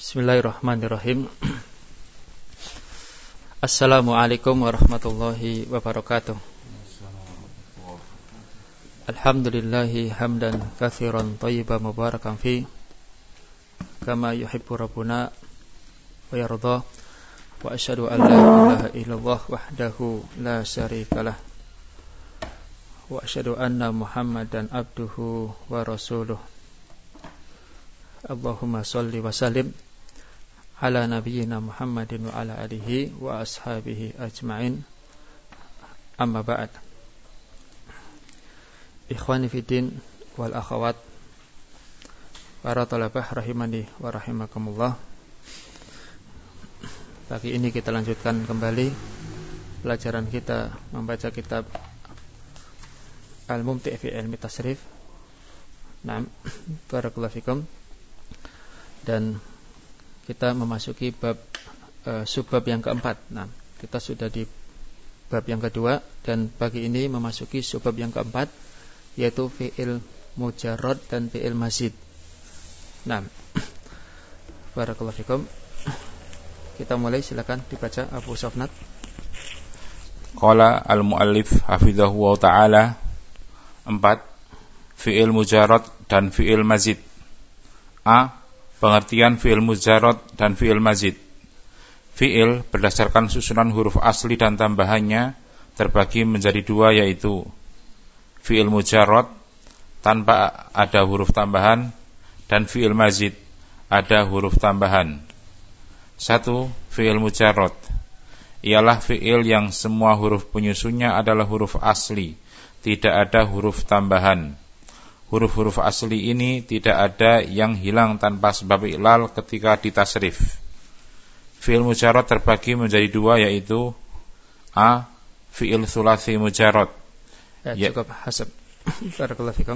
Bismillahirrahmanirrahim. Assalamualaikum warahmatullahi wabarakatuh. Alhamdulillahi hamdan katsiran thayyiban mubarakan fi kama yuhibbu rabbuna wa yarda. Wa asyhadu an la ilaha illallah wahdahu la syarikalah. Wa asyhadu anna Muhammadan abduhu wa rasuluh. Allahumma shalli wa sallim ala nabiyyina Muhammadin wa ala alihi wa ashabihi ajma'in. Amma ba'd. Ikhwani fiddin wal akhawat, para talabah rahimani wa rahimakumullah. Pagi ini kita lanjutkan kembali pelajaran kita membaca kitab Al-Mumti' fi Ilmi Tasrif. Naam, barakallahu fikum. Dan kita memasuki bab subbab yang keempat. Nah, kita sudah di bab yang kedua dan pagi ini memasuki subbab yang keempat, yaitu fi'il mujarrad dan fi'il mazid. Nah, barakallahu fikum. Kita mulai, silakan dibaca Abu Safnat. Qala al-muallif hafizahu wa ta'ala. 4. Fi'il mujarrad dan fi'il mazid. A. Pengertian fi'il mujarrad dan fi'il mazid. Fi'il berdasarkan susunan huruf asli dan tambahannya terbagi menjadi dua, yaitu fi'il mujarrad tanpa ada huruf tambahan dan fi'il mazid ada huruf tambahan. 1. Fi'il mujarrad ialah fi'il yang semua huruf penyusunnya adalah huruf asli, tidak ada huruf tambahan. Huruf-huruf asli ini tidak ada yang hilang tanpa sebab i'lal ketika ditasrif. Fi'il mujarrad terbagi menjadi dua, yaitu A. Fi'il tsulats mujarrad. Cukup hasab. Barakallahu fikum.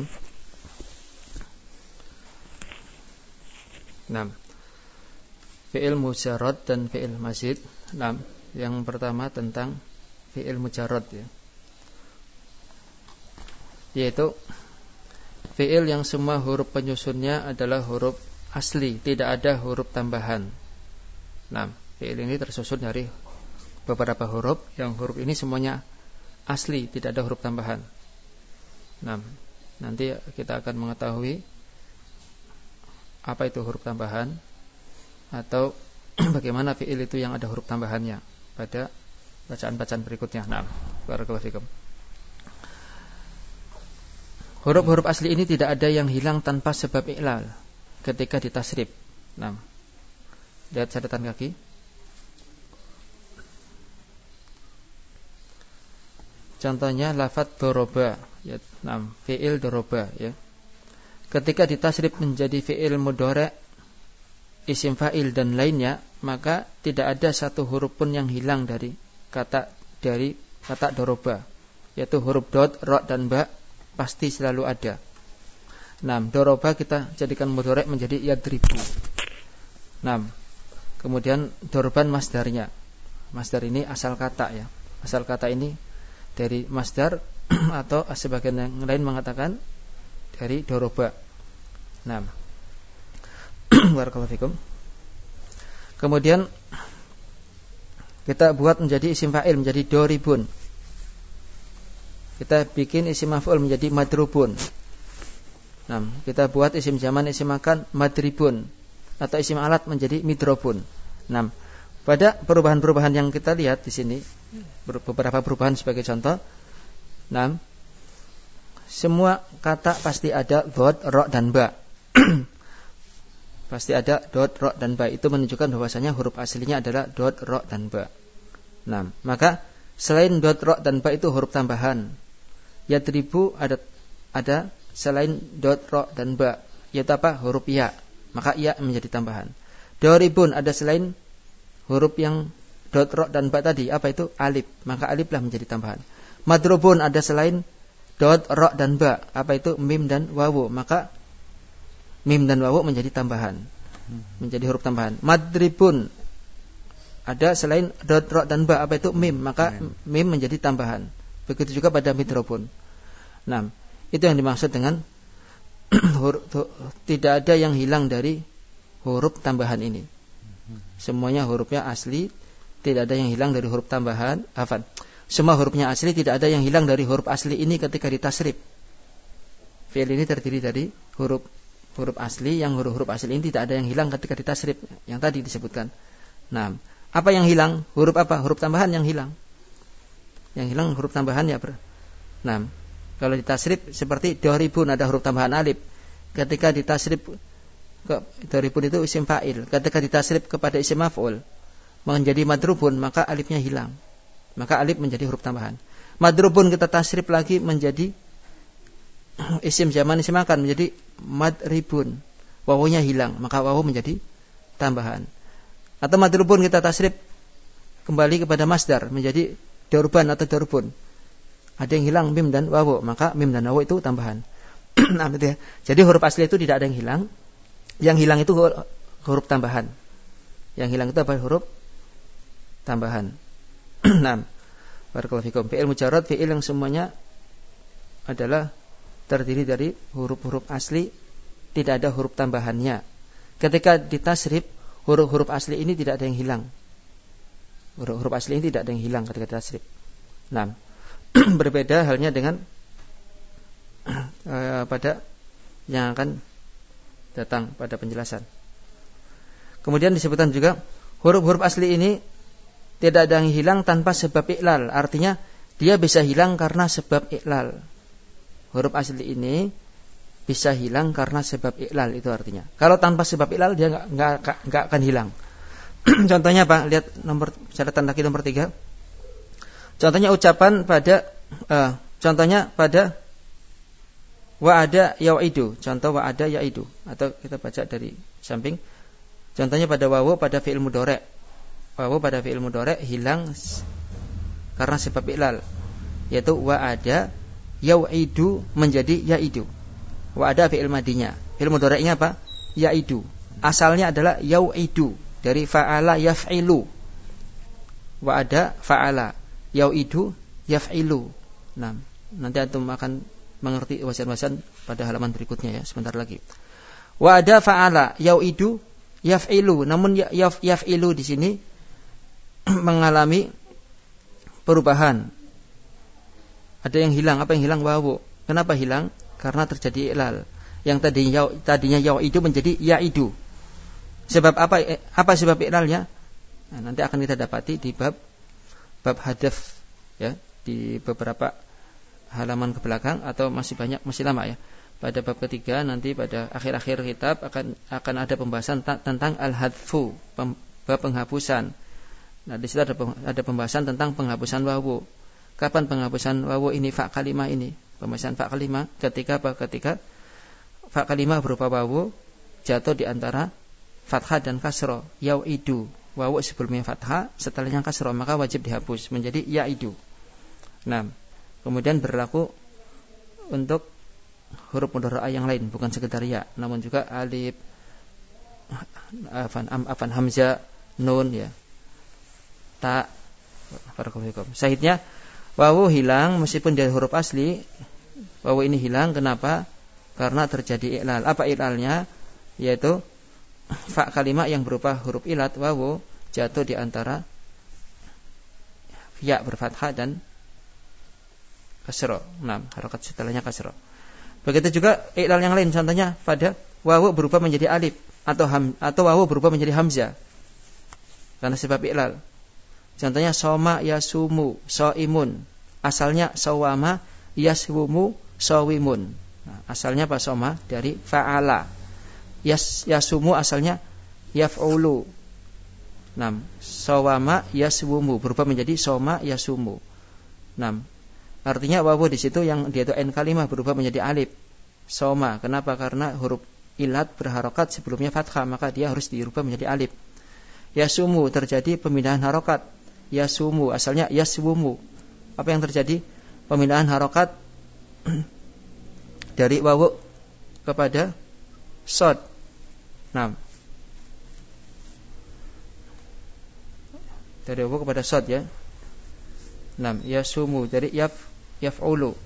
Naam. Fi'il mujarrad dan fi'il mazid. Naam. Yang pertama tentang fi'il mujarrad, ya. Yaitu fi'il yang semua huruf penyusunnya adalah huruf asli, tidak ada huruf tambahan. Nah, fi'il ini tersusun dari beberapa huruf, yang huruf ini semuanya asli, tidak ada huruf tambahan. Nah, nanti kita akan mengetahui apa itu huruf tambahan atau bagaimana fi'il itu yang ada huruf tambahannya pada bacaan-bacaan berikutnya. Nah, barakallahu fikum. Huruf-huruf asli ini tidak ada yang hilang tanpa sebab i'lal ketika ditasrif. Nah, lihat catatan kaki. Contohnya lafaz doroba, ya, nah, fi'il doroba, ya. Ketika ditasrif menjadi fi'il mudhari', isim fa'il dan lainnya, maka tidak ada satu huruf pun yang hilang dari kata doroba, yaitu huruf dot, ro dan ba pasti selalu ada. Nah, doroba kita jadikan mudhari' menjadi yadribu. Nah, kemudian dorban masdarnya. Masdar ini asal kata, ya. Asal kata ini dari masdar atau sebagian yang lain mengatakan dari doroba. Nah, barakallahu fikum. Kemudian kita buat menjadi isim fa'il menjadi doribun. Kita bikin isim maf'ul menjadi madrubun. Nah, kita buat isim zaman, isim makan madribun, atau isim alat menjadi midrobun. Nah, pada perubahan-perubahan yang kita lihat di sini, beberapa perubahan sebagai contoh. Nah, semua kata pasti ada dot, ro dan ba. Pasti ada dot, ro dan ba. Itu menunjukkan bahwasanya huruf aslinya adalah dot, ro dan ba. Nah, maka selain dot, ro dan ba itu huruf tambahan. Yadribu ada selain dot, ro dan ba, yaitu apa? Huruf ya. Maka ya menjadi tambahan. Doribun ada selain huruf yang dot, ro dan ba tadi, apa itu? Alif. Maka aliflah menjadi tambahan. Madrubun ada selain dot, ro dan ba, apa itu? Mim dan wawu. Maka mim dan wawu menjadi tambahan, menjadi huruf tambahan. Madribun ada selain dot, ro dan ba, apa itu? Mim. Maka mim menjadi tambahan. Begitu juga pada midrobun. Nah, itu yang dimaksud dengan tidak ada yang hilang dari huruf tambahan ini. Semuanya hurufnya asli, tidak ada yang hilang dari huruf tambahan. Semua hurufnya asli, tidak ada yang hilang dari huruf asli ini ketika ditasrif. Fi'il ini terdiri dari huruf asli, yang huruf asli ini tidak ada yang hilang ketika ditasrif, yang tadi disebutkan. Nah, apa yang hilang? Huruf apa? Huruf tambahan yang hilang. Yang hilang huruf tambahan ya. Nah, kalau ditasrif seperti doribun ada huruf tambahan alif. Ketika ditasrif doribun itu isim fa'il. Ketika ditasrif kepada isim maf'ul menjadi madrubun, maka alifnya hilang. Maka alif menjadi huruf tambahan. Madrubun kita tasrif lagi menjadi isim zaman isim makan, menjadi madribun. Wawunya hilang, maka wawu menjadi tambahan. Atau madrubun kita tasrif kembali kepada masdar menjadi dorban atau dorbun. Ada yang hilang mim dan wawu, maka mim dan wawu itu tambahan. Nah, ya. Jadi huruf asli itu tidak ada yang hilang. Yang hilang itu huruf tambahan. Yang hilang itu apa? Huruf tambahan. Nah, barakallahu fikum. Fi'il mujarrad, fi'il yang semuanya adalah terdiri dari huruf-huruf asli, tidak ada huruf tambahannya. Ketika ditasrif, huruf-huruf asli ini tidak ada yang hilang. Huruf asli ini tidak ada yang hilang ketika ditasrif. Nah, berbeda halnya dengan pada yang akan datang pada penjelasan. Kemudian disebutkan juga huruf-huruf asli ini tidak ada yang hilang tanpa sebab iklal. Artinya dia bisa hilang karena sebab iklal. Huruf asli ini bisa hilang karena sebab iklal, itu artinya. Kalau tanpa sebab iklal dia nggak akan hilang. Contohnya apa? Lihat catatan kaki nomor 3. Contohnya ucapan pada wa'ada ya'idu. Contoh wa'ada ya'idu, atau kita baca dari samping. Contohnya pada wawu pada fi'il mudhari'. Wawu pada fi'il mudhari' hilang karena sebab iklal, yaitu wa'ada ya'idu menjadi ya'idu. Wa'ada fi'il madinya. Fi'il mudhari'nya apa? Ya'idu. Asalnya adalah ya'idu, dari fa'ala yaf'ilu. Wa'ada fa'ala, ya'idu yaf'ilu. Nah, nanti antum akan mengerti wajan-wajan pada halaman berikutnya ya, sebentar lagi. Wa'ada fa'ala ya'idu yaf'ilu. Namun yaf'ilu di sini mengalami perubahan. Ada yang hilang. Apa yang hilang? Wawu. Kenapa hilang? Karena terjadi iklal. Yang tadinya ya'idu menjadi ya'idu. Sebab apa sebab iklalnya? Nah, nanti akan kita dapati di bab hadaf ya, di beberapa halaman ke belakang, atau masih lama ya. Pada bab ketiga nanti pada akhir-akhir kitab akan ada pembahasan tentang al-hadfu, bab penghapusan. Nah, di situ ada pembahasan tentang penghapusan wawu. Kapan penghapusan wawu ini, fa kalimah ini? Pembahasan fa kalimah ketika fa kalimah berupa wawu jatuh di antara fathah dan kasrah. Ya'idu, wawu sebelumnya fathah, setelahnya kasrah, maka wajib dihapus menjadi ya'idu. Nah, kemudian berlaku untuk huruf mudhari'ah yang lain, bukan sekedar ya, namun juga alif, hamzah, nun ya, ta. Sahidnya wawu hilang meskipun dia huruf asli. Wawu ini hilang kenapa? Karena terjadi iklal. Apa iklalnya? Yaitu fa kalimat yang berupa huruf ilat wawu jatuh di antara ya berfathah dan kasrah. Nah, harokat setelahnya kasrah. Begitu juga iklal yang lain, contohnya pada wawu berubah menjadi alif atau wawu berubah menjadi hamzah karena sebab iklal. Contohnya soma yasumu soimun. Asalnya sawama yaswumu sawimun. Nah, asalnya apa? Soma dari fa'ala. Yasumu asalnya yaf'ulu. Nah, sawama yaswumu berubah menjadi soma yasumu. Nah, artinya wawu di situ yang dia itu n kalimah berubah menjadi alif. Soma. Kenapa? Karena huruf ilat berharokat sebelumnya fathah, maka dia harus dirubah menjadi alif. Yasumu terjadi pemindahan harokat. Yasumu asalnya yaswumu. Apa yang terjadi? Pemindahan harokat dari wawu kepada shad. Nah, dari wawu kepada shad ya. Nah, yasumu dari yaf'ulu.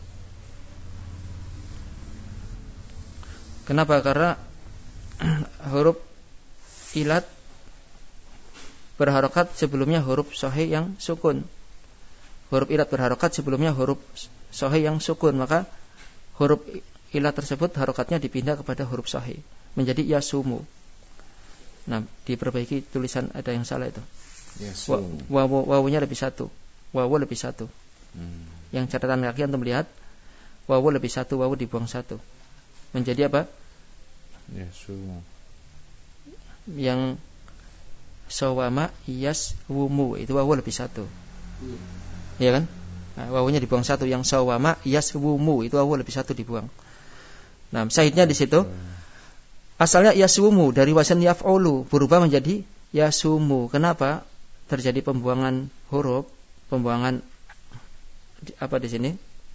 Kenapa? Karena huruf ilat berharokat sebelumnya huruf sahih yang sukun. Huruf ilat berharokat sebelumnya huruf sahih yang sukun, maka huruf ilat tersebut harokatnya dipindah kepada huruf sahih menjadi yasumu. Nah, diperbaiki tulisan, ada yang salah itu. Wawunya lebih satu. Wawu lebih satu. Yang catatan kaki untuk melihat wawu lebih satu, wawu dibuang satu. Menjadi apa? Yasumu. Yang sawama yaswumu, itu wawu lebih satu. Iya kan? Nah, wawunya dibuang satu. Yang sawama yaswumu, itu wawu lebih satu dibuang. Nah, syahidnya di situ. Asalnya yaswumu dari wazan yaf'ulu berubah menjadi yasumu. Kenapa? Terjadi pembuangan huruf, pembuangan apa di sini?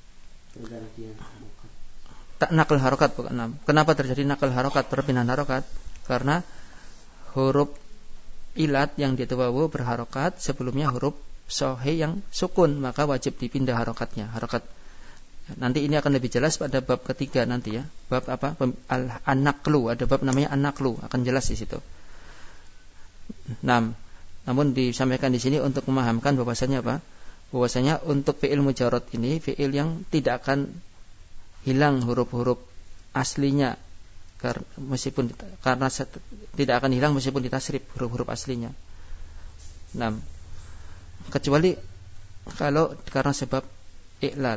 Tak nakal harokat bukan. Kenapa terjadi nakal harokat, perpindahan harokat? Karena huruf ilat yang di wawu berharokat sebelumnya huruf sahih yang sukun, maka wajib dipindah harokatnya. Harokat. Nanti ini akan lebih jelas pada bab ketiga nanti ya. Bab apa? An-naqlu. Ada bab namanya an-naqlu, akan jelas di situ. Namun disampaikan di sini untuk memahamkan bahwasanya apa? Bahwasanya untuk fi'il mujarrad ini fi'il yang tidak akan hilang huruf-huruf aslinya, karena tidak akan hilang meskipun ditasrif huruf-huruf aslinya. Kecuali kalau karena sebab i'lal.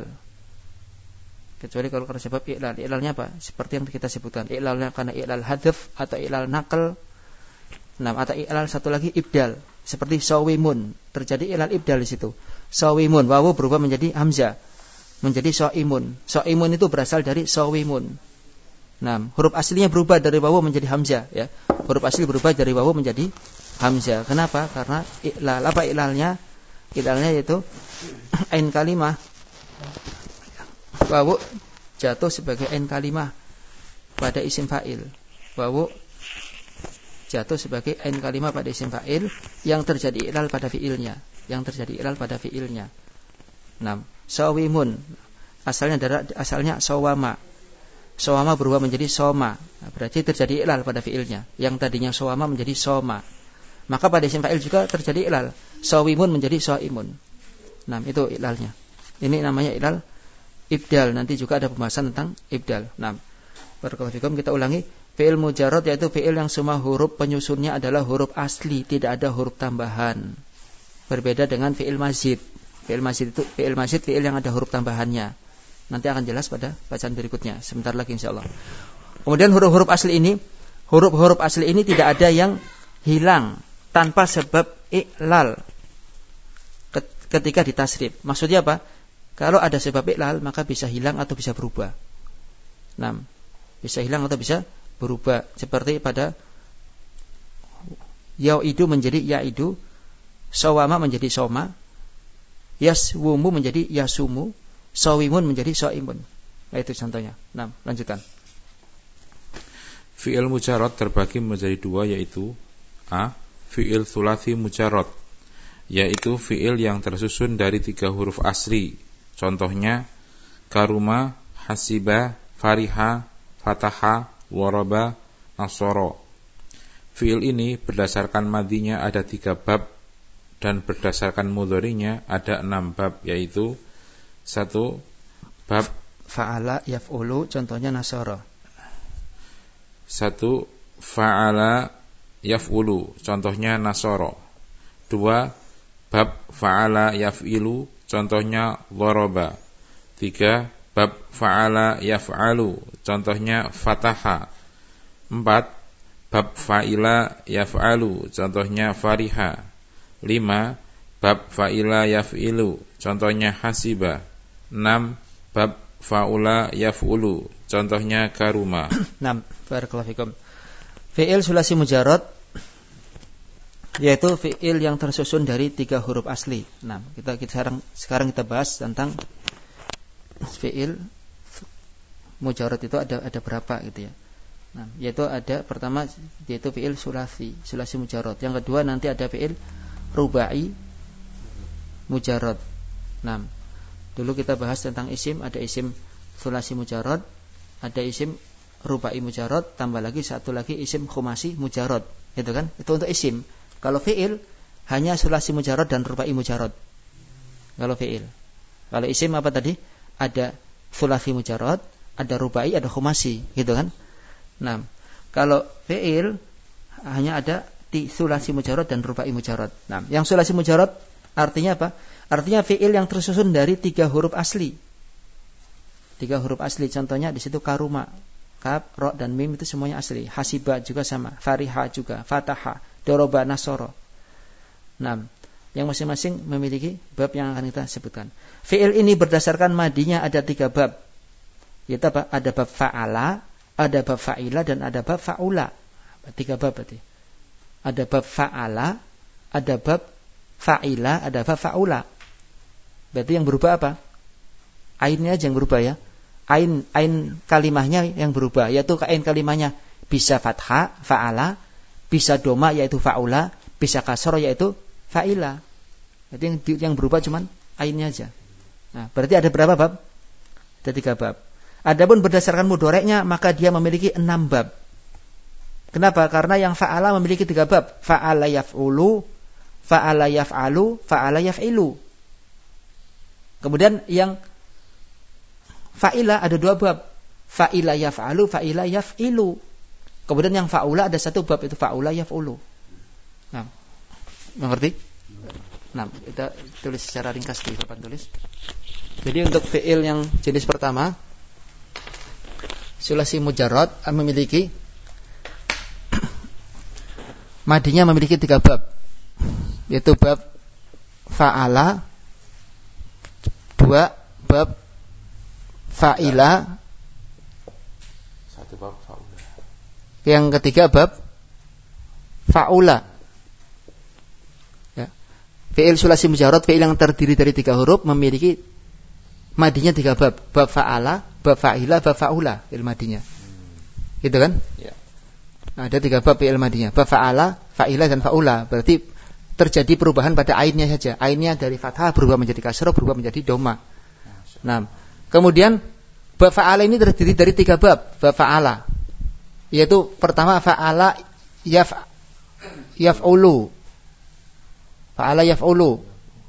I'lalnya apa? Seperti yang kita sebutkan. I'lalnya karena i'lal hadf atau i'lal naql. Atau i'lal satu lagi ibdal. Seperti sawimun, terjadi i'lal ibdal di situ. Sawimun, wawu berubah menjadi hamzah, menjadi saimun. Saimun itu berasal dari sawimun. Huruf aslinya berubah dari wawu menjadi hamzah ya. Huruf asli berubah dari wawu menjadi hamzah. Kenapa? Karena i'lal. Apa i'lalnya? I'lalnya yaitu ain kalimah. Wawu jatuh sebagai ain kalimah pada isim fa'il. Wawu jatuh sebagai ain kalimah pada isim fa'il yang terjadi i'lal pada fi'ilnya. Sawimun asalnya sawama. Sawama berubah menjadi soma. Berarti terjadi i'lal pada fi'ilnya. Yang tadinya sawama menjadi soma. Maka pada isim fa'il juga terjadi i'lal. Sawimun menjadi saimun. Itu i'lalnya. Ini namanya i'lal ibdal. Nanti juga ada pembahasan tentang ibdal. Barakallahu kita ulangi. Fi'il mujarrad yaitu fi'il yang semua huruf penyusunnya adalah huruf asli, tidak ada huruf tambahan. Berbeda dengan fi'il mazid. Fi'il mazid itu fi'il yang ada huruf tambahannya. Nanti akan jelas pada bacaan berikutnya sebentar lagi insyaallah. Kemudian huruf-huruf asli ini tidak ada yang hilang tanpa sebab i'lal ketika ditasrif. Maksudnya apa? Kalau ada sebab i'lal maka bisa hilang atau bisa berubah. Bisa hilang atau bisa berubah. Seperti pada yaidu menjadi yaidu, sawama menjadi soma, yaswumu menjadi yasumu, sawimun menjadi saimun. Itu contohnya. Lanjutkan. Fi'il mujarrad terbagi menjadi dua, yaitu A. Fi'il thulathi mujarrad, yaitu fi'il yang tersusun dari 3 huruf asli. Contohnya karuma, hasiba, fariha, fataha, waraba, nasoro. Fi'il ini berdasarkan madinya ada 3 bab dan berdasarkan mudhari'nya ada 6 bab, yaitu 1. Bab fa'ala yaf'ulu, contohnya nasara. 1. Fa'ala yaf'ulu, contohnya nasara. 2. Bab fa'ala yaf'ilu, contohnya dharaba. 3. Bab fa'ala yaf'alu, contohnya fataha. 4. Bab fa'ila yaf'alu, contohnya fariha. 5. Bab fa'ila yaf'ilu, contohnya hasiba. 6. Bab fa'ula yaf'ulu, contohnya karuma. Barakallahu fikum. Fi'il sulasi mujarrad yaitu fi'il yang tersusun dari 3 huruf asli. Sekarang kita bahas tentang fi'il mujarrad itu ada berapa gitu ya. Yaitu ada pertama yaitu fi'il sulasi mujarrad. Yang kedua nanti ada fi'il rubai mujarrad. Dulu kita bahas tentang isim, ada isim sulasi mujarrad, ada isim rubai mujarrad, tambah lagi satu lagi isim khumasi mujarrad. Itu kan? Itu untuk isim. Kalau fi'il hanya sulasi mujarad dan rubai mujarad. Kalau fi'il. Kalau isim apa tadi? Ada sulasi mujarad, ada rubai, ada khumasi, gitu kan? Nah, kalau fi'il hanya ada sulasi mujarad dan rubai mujarad. Nah, yang sulasi mujarad artinya apa? Artinya fi'il yang tersusun dari 3 huruf asli. 3 huruf asli. Contohnya di situ karuma, kaf, ro dan mim itu semuanya asli. Hasiba juga sama, fariha juga, fataha, doroba, nasoro. Nah, yang masing-masing memiliki bab yang akan kita sebutkan. Fi'il ini berdasarkan madinya ada 3 bab. Yaitu apa? Ada bab fa'ala, ada bab fa'ila, dan ada bab fa'ula. 3 bab berarti. Ada bab fa'ala, ada bab fa'ila, ada bab fa'ula. Berarti yang berubah apa? Ainnya aja yang berubah ya. Ain kalimahnya yang berubah, yaitu ain kalimahnya bisa fathah, fa'ala, bisa doma yaitu fa'ula, bisa kasroh yaitu fa'ila. Jadi yang berubah cuman ainnya aja. Nah, berarti ada berapa bab? Ada 3 bab. Adapun berdasarkan mudhoreknya maka dia memiliki 6 bab. Kenapa? Karena yang fa'ala memiliki 3 bab. Fa'ala yaf'ulu, fa'ala yaf'alu, fa'ala yaf'ilu. Kemudian yang fa'ila ada 2 bab. Fa'ila yaf'alu, fa'ila yaf'ilu. Kemudian yang fa'ula ada 1 bab, itu fa'ula yaf'ulu. Nah, mengerti? Nah, kita tulis secara ringkas di papan tulis. Jadi untuk fi'il yang jenis pertama, sulasi mujarrad memiliki madinya memiliki 3 bab. Yaitu bab fa'ala, 2 bab fa'ila, 1 bab fa'ula. Yang ketiga bab fa'ula. Ya. Fi'il sulasi mujarrad, fi'il yang terdiri dari 3 huruf memiliki madinya 3 bab. Bab fa'ala, bab fa'ila, bab fa'ula fi'il madinya. Gitu kan? Ya. Nah, ada 3 bab fi'il madinya. Bab fa'ala, fa'ila dan fa'ula. Berarti terjadi perubahan pada ainnya saja. Ainnya dari fathah berubah menjadi kasrah, berubah menjadi doma. Nah, kemudian bab fa'ala ini terdiri dari 3 bab. Bab fa'ala, yaitu pertama fa'ala yaf'ulu. Fa'ala yaf'ulu.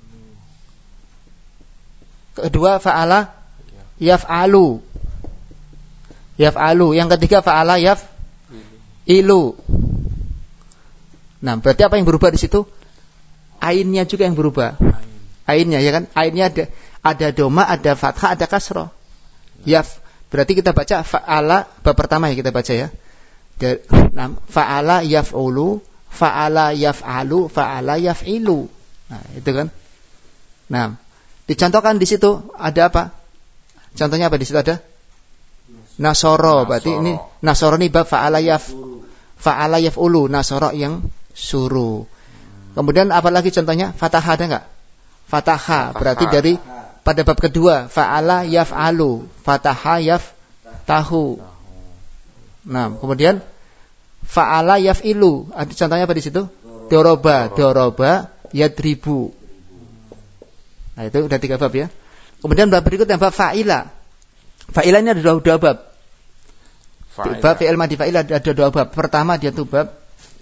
Kedua fa'ala yaf'alu. Yaf'alu. Yang ketiga fa'ala yaf'ilu. Nah, berarti apa yang berubah di situ? Ainnya juga yang berubah. Ainnya, ya kan? Ainnya ada doma, ada fathah, ada kasroh. Berarti kita baca fa'ala bab pertama ya, kita baca ya. Fa'ala yaf'ulu, fa'ala yaf'alu, fa'ala yaf'ilu. Nah, itu kan. Nah, dicontohkan di situ ada apa? Contohnya apa di situ ada? Nasoro. Berarti ini nasoro ini bab fa'ala yaf'ulu, nasoro yang suruh. Kemudian apalagi contohnya? Fatahah ada enggak? Fatahah. Berarti dari pada bab kedua, fa'ala yaf'alu, fataha yaftahu. Nah, kemudian fa'ala yaf'ilu. Ada contohnya apa di situ? Doroba yadribu. Nah, itu udah 3 bab ya. Kemudian bab berikutnya bab fa'ila. Fa'ila ini ada 2 bab. Bab fi'il madhi fa'ila ada 2 bab. Pertama dia tuh bab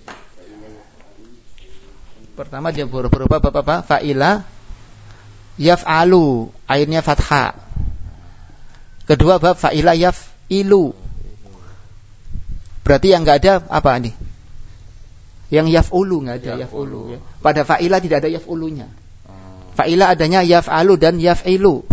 berubah bab apa? Fa'ila yaf'alu, ainnya fathah. Kedua bab fa'ila yaf'ilu. Berarti yang enggak ada apa nih? Yang yaf'ulu enggak ada yaf'ulu ya. Pada fa'ila tidak ada yaf'ulunya. Fa'ila adanya yaf'alu dan yaf'ilu.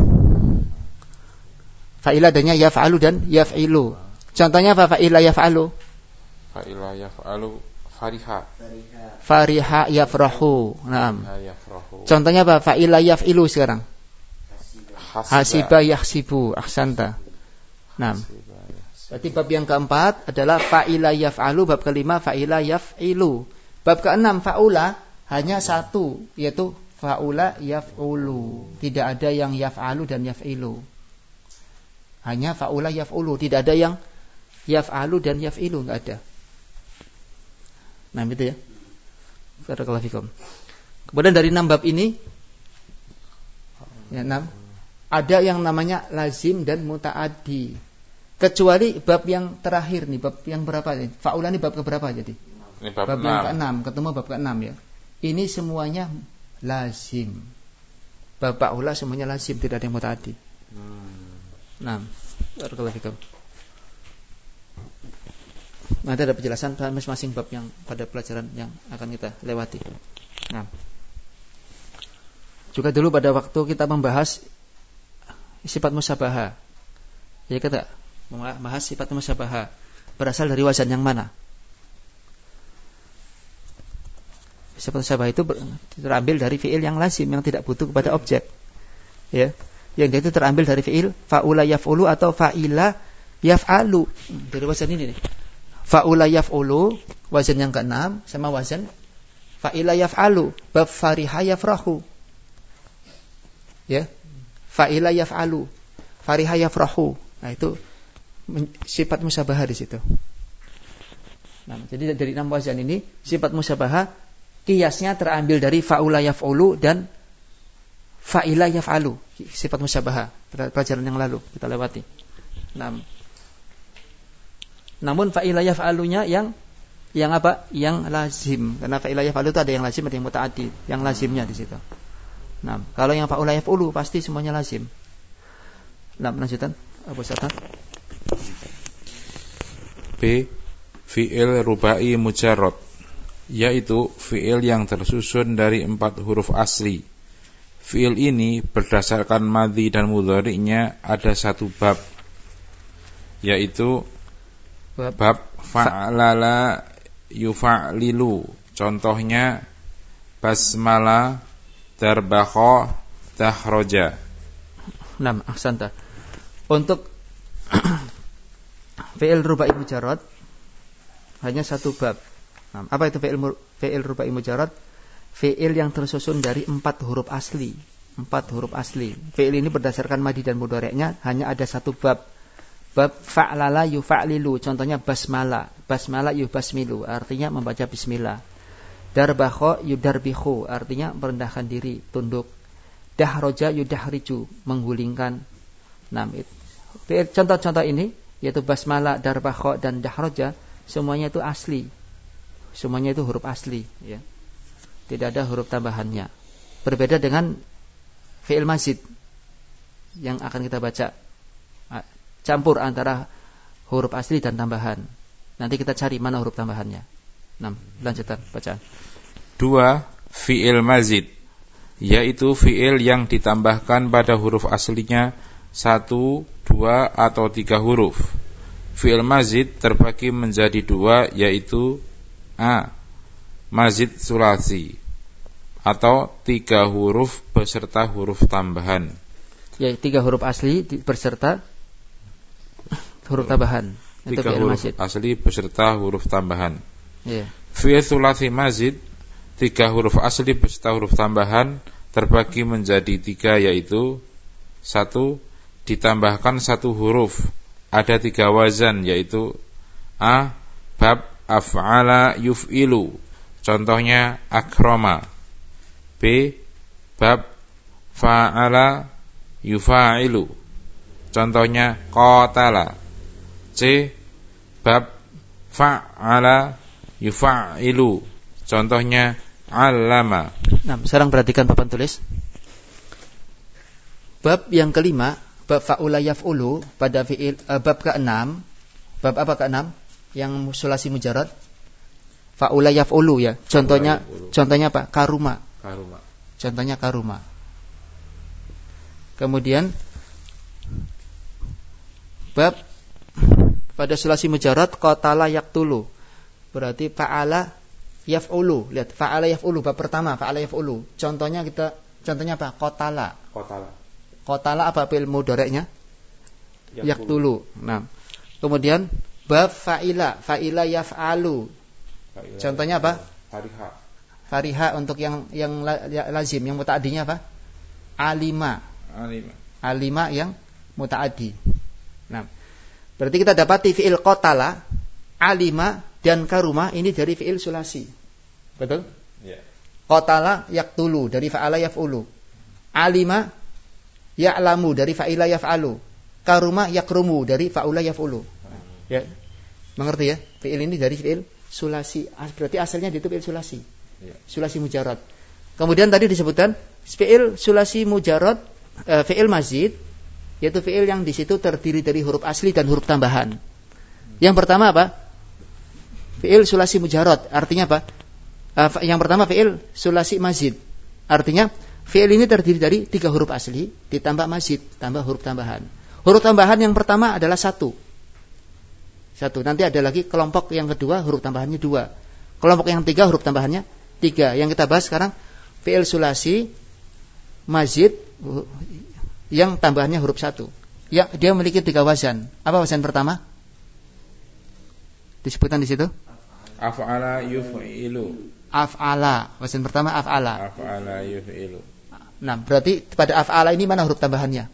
Fa'ila adanya yaf'alu dan yaf'ilu. Contohnya apa fa'ila yaf'alu? Fa'ila yaf'alu fariha yafrahu. Naam. Contohnya apa? Fa'ila yaf'ilu sekarang. Hasiba yahsibu. Ahsanta. Naam. Berarti bab yang keempat adalah fa'ila yaf'alu, bab kelima fa'ila yaf'ilu. Bab keenam fa'ula hanya 1, yaitu fa'ula yaf'ulu. Tidak ada yang yaf'alu dan yaf'ilu. Hanya fa'ula yaf'ulu, tidak ada yang yaf'alu dan yaf'ilu, enggak ada. Nah, itu ya. Barakallahu fikum. Kemudian dari 6 bab ini ya 6 ada yang namanya lazim dan muta'addi. Kecuali bab yang terakhir nih, bab yang berapa nih? Fa'ula ini bab keberapa jadi? Ini bab yang ke-6, ketemu bab ke-6 ya. Ini semuanya lazim. Bab faula semuanya lazim, tidak ada yang mutaaddi. Nah, barakallahu fikum. Nanti ada penjelasan masing-masing bab yang pada pelajaran yang akan kita lewati. Nah, juga dulu pada waktu kita membahas sifat musyabaha, ya kita membahas sifat musyabaha berasal dari wazan yang mana? Sifat musyabaha itu terambil dari fiil yang lazim yang tidak butuh kepada objek, ya. Yang itu terambil dari fiil faula yaf'ulu atau fa'ila yaf'alu. Dari wazan ini nih. Fa'ula yaf'ulu, wazan yang ke-6 sama wazan fa'ila yaf'alu, bab fariha yafrahu. Ya. Fa'ila yaf'alu, fariha yafrahu. Nah, itu sifat musyabaha di situ. Nah, jadi dari 6 wazan ini sifat musyabaha kiasnya terambil dari fa'ula yaf'ulu dan fa'ila yaf'alu. Sifat musyabaha pelajaran yang lalu kita lewati. Namun fa'ila yaf'alunya yang apa? Yang lazim. Karena fa'ila yaf'alu itu ada yang lazim, ada yang muta'addi. Yang lazimnya di situ. Nah, kalau yang fa'ula yaf'ulu pasti semuanya lazim. Nah, lanjutan Abu Satan. B. Fi'il rubai mujarrad, yaitu fi'il yang tersusun dari 4 huruf asli. Fi'il ini berdasarkan madhi dan mudhari'nya ada 1 bab, yaitu bab fa'lala yufa'lilu. Contohnya basmala, darbakha, dahroja. Nah, ahsanta. Untuk fi'il rubai mujarrad hanya 1 bab. Nah, apa itu fi'il rubai mujarrad? Fi'il yang tersusun dari 4 huruf asli. 4 huruf asli. Fi'il ini berdasarkan madhi dan mudhari'nya hanya ada 1 bab. Bab fa'lala yufa'lilu. Contohnya basmala. Basmala yubasmilu. Artinya membaca bismillah. Darbakha yudarbihu. Artinya merendahkan diri, tunduk. Dahroja yudahriju. Menggulingkan. Nah, contoh-contoh ini yaitu basmala, darbakha dan dahroja semuanya itu asli. Semuanya itu huruf asli, ya. Tidak ada huruf tambahannya. Berbeda dengan fi'il mazid yang akan kita baca, campur antara huruf asli dan tambahan. Nanti kita cari mana huruf tambahannya. 6. Lanjutan bacaan. 2. Fi'il mazid, yaitu fi'il yang ditambahkan pada huruf aslinya 1, 2 atau 3 huruf. Fi'il mazid terbagi menjadi 2, yaitu A. Mazid sulasi atau 3 huruf beserta huruf tambahan. Ya, 3 huruf asli beserta huruf tambahan. 3 huruf mazid asli beserta huruf tambahan. Ya. Fi'il sulasi mazid, 3 huruf asli beserta huruf tambahan terbagi menjadi 3, yaitu 1. Ditambahkan 1 huruf, ada 3 wazan, yaitu A. Bab af'ala yuf'ilu. Contohnya akrama. B. Bab fa'ala yufa'ilu. Contohnya qatala. C. Bab fa'ala yufa'ilu. Contohnya allama. Nah, sekarang perhatikan papan tulis. Bab yang kelima, bab fa'ula yaf'ulu pada fi'il, bab ke-6. Bab apa ke-6? Yang sulasi mujarrad. Fa'ula yaf'ulu ya. Contohnya apa? Karuma. Contohnya karuma. Kemudian bab pada sulasi mujarrad qatala yaqtulu. Berarti fa'ala yaf'ulu. Lihat, fa'ala yaf'ulu bab pertama, fa'ala yaf'ulu. Contohnya apa? Qatala apa fi'il mudhari'nya? Yaqtulu. Nah, kemudian bab fa'ila yaf'alu. Contohnya apa? Fariha untuk yang lazim, yang muta'addinya apa? Alima yang muta'addi. Nah, berarti kita dapati fi'il qatala, alima dan karuma ini dari fi'il sulasi. Betul? Iya. Qatala yaqtulu dari fa'ala yaf'ulu. Alima ya'lamu dari fa'ila yaf'alu. Karuma yakrumu dari fa'ula yaf'ulu. Ya. Mengerti ya? Fi'il ini dari fi'il sulasi, berarti asalnya itu fi'il sulasi. Sulasi mujarrad. Kemudian tadi disebutkan fi'il sulasi mujarrad, fi'il mazid, yaitu fi'il yang di situ terdiri dari huruf asli dan huruf tambahan. Yang pertama apa? Fi'il sulasi mujarrad, artinya apa? Yang pertama fi'il sulasi mazid. Artinya fi'il ini terdiri dari 3 huruf asli ditambah mazid, tambah huruf tambahan. Huruf tambahan yang pertama adalah 1. Nanti ada lagi kelompok yang kedua huruf tambahannya 2. Kelompok yang 3 huruf tambahannya 3. Yang kita bahas sekarang fi'il sulasi mazid yang tambahannya huruf 1. Yang dia memiliki 3 wazan. Apa wazan pertama? Disebutkan di situ. Af'ala yuf'ilu. Af'ala. Wazan pertama af'ala. Af'ala yuf'ilu. Nah, berarti pada af'ala ini mana huruf tambahannya?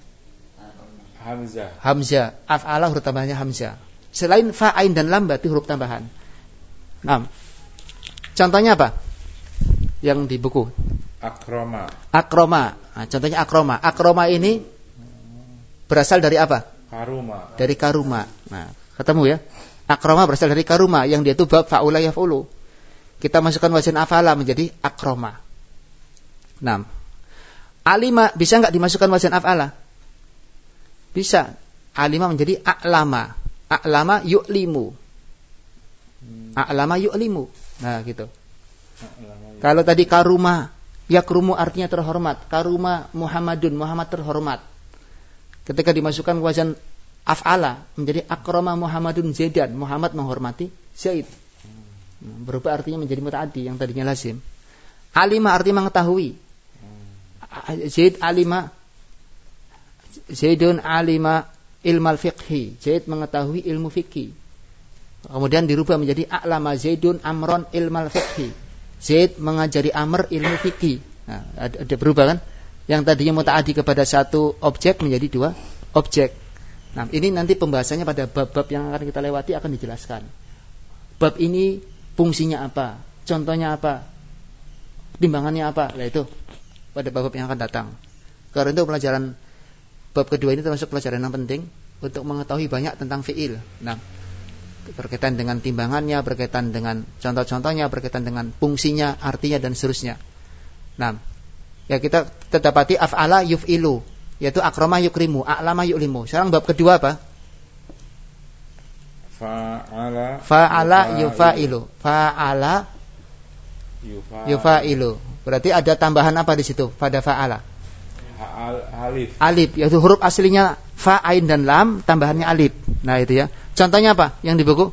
Hamzah. Af'ala huruf tambahannya hamzah. Selain fa, ain dan lam berarti huruf tambahan. Nah, contohnya apa? Yang di buku. Akroma. Nah, contohnya akroma. Akroma ini berasal dari apa? Karuma. Dari karuma. Nah, ketemu ya? Akroma berasal dari karuma, yang dia itu bab fa'ula yaf'ulu. Kita masukkan wazan af'ala menjadi akroma. Nah, alima bisa enggak dimasukkan wazan af'ala? Bisa. Alima menjadi a'lama. A'lama yu'limu. A'lama yu'limu. Nah, gitu. Kalau tadi karuma, yakrumu artinya terhormat. Karuma Muhammadun, Muhammad terhormat. Ketika dimasukkan wazan af'ala menjadi akrama Muhammadun Zaidan, Muhammad menghormati Zaid. Berubah artinya menjadi muta'addi yang tadinya lazim. Alima artinya mengetahui. Zaid alima, Zaidun alima ilmal fiqhi. Zaid mengetahui ilmu fikih. Kemudian dirubah menjadi a'lama Zaidun amron ilmal fiqhi. Zaid mengajari Amr ilmu fikih. Nah, ada berubah kan? Yang tadinya muta'addi kepada satu objek menjadi 2 objek. Nah, ini nanti pembahasannya pada bab-bab yang akan kita lewati akan dijelaskan. Bab ini fungsinya apa? Contohnya apa? Timbangannya apa? Nah, itu pada bab-bab yang akan datang. Karena itu pelajaran bab kedua ini termasuk pelajaran yang penting untuk mengetahui banyak tentang fi'il. Nah, berkaitan dengan timbangannya, berkaitan dengan contoh-contohnya, berkaitan dengan fungsinya, artinya dan seterusnya. Nah, ya kita dapati af'ala yuf'ilu, yaitu akrama yukrimu, a'lama yu'limu. Sekarang bab kedua apa? Fa'ala yufa'ilu. Fa'ala yufa'ilu. Berarti ada tambahan apa di situ pada fa'ala? Alif, yaitu huruf aslinya fa, ain dan lam, tambahannya alif. Nah, itu ya. Contohnya apa yang di buku?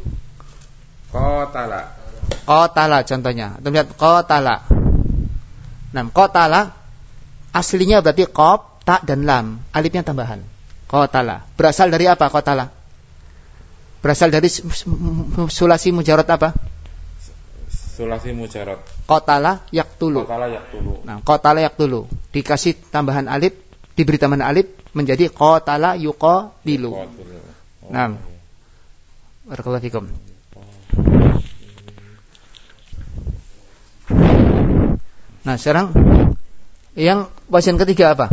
Qatala contohnya. Kita lihat qatala. Nah, qatala aslinya berarti qaf, ta dan lam, alifnya tambahan. Qatala. Berasal dari apa qatala? Berasal dari sulasi mujarrad apa? Sulasi mujarrad. Qatala yaqtulu. Nah, qatala yaqtulu dikasih tambahan alif, diberi tambahan alif menjadi qatala yuqatilu. Nah, barakallahu fikum. Nah, sekarang yang wazan ketiga apa?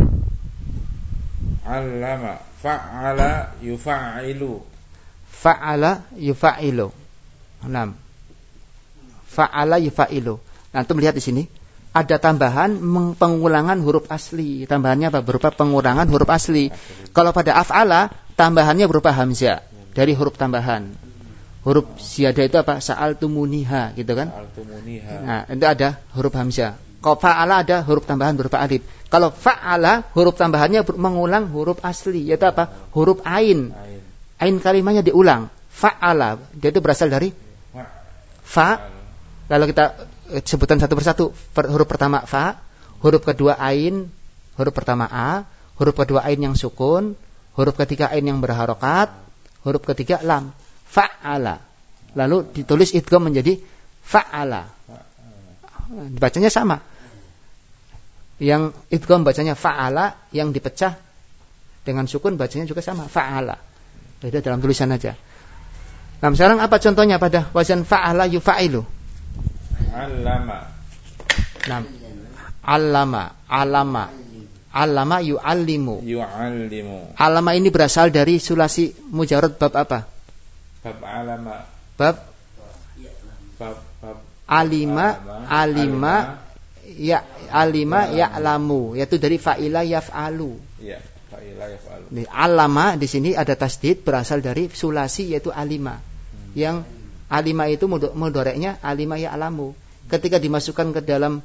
Allama. Fa'ala yufa'ilu. Fa'ala yufa'ilu. Nah, fa'ala yufa'ilu. Nah, antum lihat di sini ada tambahan pengulangan huruf asli. Tambahannya apa? Berupa pengurangan huruf asli. Kalau pada af'ala tambahannya berupa hamzah dari huruf tambahan. Huruf ziyadah itu apa? Sa'altumuniha, gitu kan? Nah, itu ada huruf hamzah. Kalau fa'ala ada huruf tambahan berupa alif. Kalau fa'ala huruf tambahannya mengulang huruf asli, yaitu apa? Huruf ain. Ain kalimahnya diulang. Fa'ala, dia itu berasal dari fa. Lalu kita sebutan satu persatu. Huruf pertama fa, huruf kedua ain, huruf pertama a, huruf kedua ain yang sukun, huruf ketiga ain yang berharokat, huruf ketiga lam. Fa'ala. Lalu ditulis idgham menjadi fa'ala. Bacanya sama. Yang idgham bacanya fa'ala, yang dipecah dengan sukun bacanya juga sama, fa'ala. Beda dalam tulisan aja. Nah, sekarang apa contohnya pada wazan fa'ala yufa'ilu? Allama. Nah, Allama yu'allimu. Allama ini berasal dari sulasi mujarrad bab apa? Bab alama. Bab alima ya'lamu, yaitu dari fa'ila yaf'alu. Iya, fa'ila yaf'alu. Alama di sini ada tasdid berasal dari sulasi yaitu alima. Yang alima itu mudhoreknya alima ya'lamu. Ketika dimasukkan ke dalam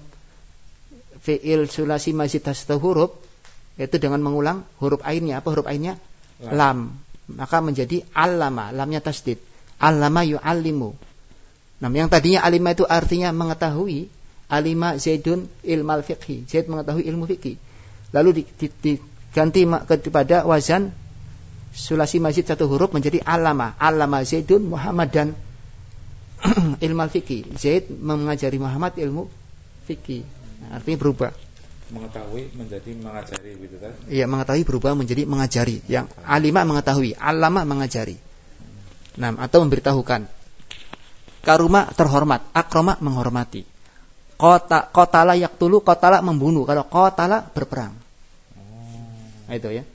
fi'il sulasi mazid satu huruf, yaitu dengan mengulang huruf ainnya. Apa huruf ainnya? Lam. Maka menjadi allama, lamnya tasdid. Allama yu'allimu. Nah, yang tadinya alima itu artinya mengetahui. Alima Zaidun ilmal fiqhi. Zaid mengetahui ilmu fiqhi. Lalu diganti kepada wazan sulasi mazid satu huruf menjadi alama. Alama Zaidun Muhammadan ilmal fiqhi. Zaid mengajari Muhammad ilmu fiqhi. Nah, artinya berubah. Mengetahui menjadi mengajari gitu kan? Iya, mengetahui berubah menjadi mengajari. Yang alima mengetahui, alama mengajari. Nah, atau memberitahukan. Karuma terhormat, akroma menghormati. Qatala yaqtulu, qatala membunuh. Kalau qatala berperang. Nah, itu ya.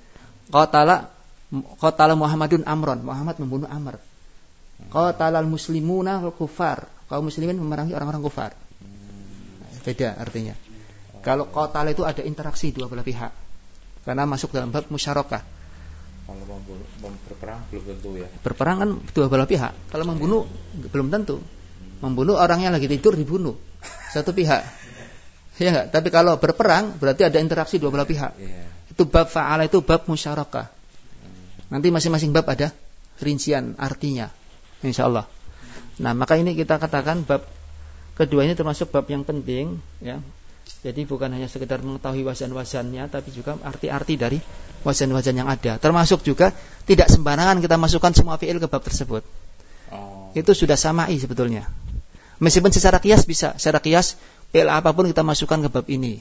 Qatala Muhammadun Amron, Muhammad membunuh Amr. Qatalal muslimuna wal kufar, kaum muslimin memerangi orang-orang kufar. Beda artinya. Kalau qatala itu ada interaksi dua belah pihak. Karena masuk dalam bab musyarakah. Kalau berperang belum tentu ya. Berperang kan dua belah pihak. Kalau membunuh belum tentu. Membunuh orang yang lagi tidur dibunuh satu pihak. Ya enggak? Tapi kalau berperang berarti ada interaksi dua belah pihak. Itu bab fa'ala, itu bab musyarakah. Nanti masing-masing bab ada rincian artinya, insyaallah. Nah, maka ini kita katakan bab kedua ini termasuk bab yang penting, ya. Jadi bukan hanya sekedar mengetahui wazan-wazannya, tapi juga arti-arti dari wazan-wazan yang ada. Termasuk juga tidak sembarangan kita masukkan semua fi'il ke bab tersebut. Itu sudah sama'i sebetulnya. Meskipun secara qiyas bisa, secara qiyas fi'il apapun kita masukkan ke bab ini.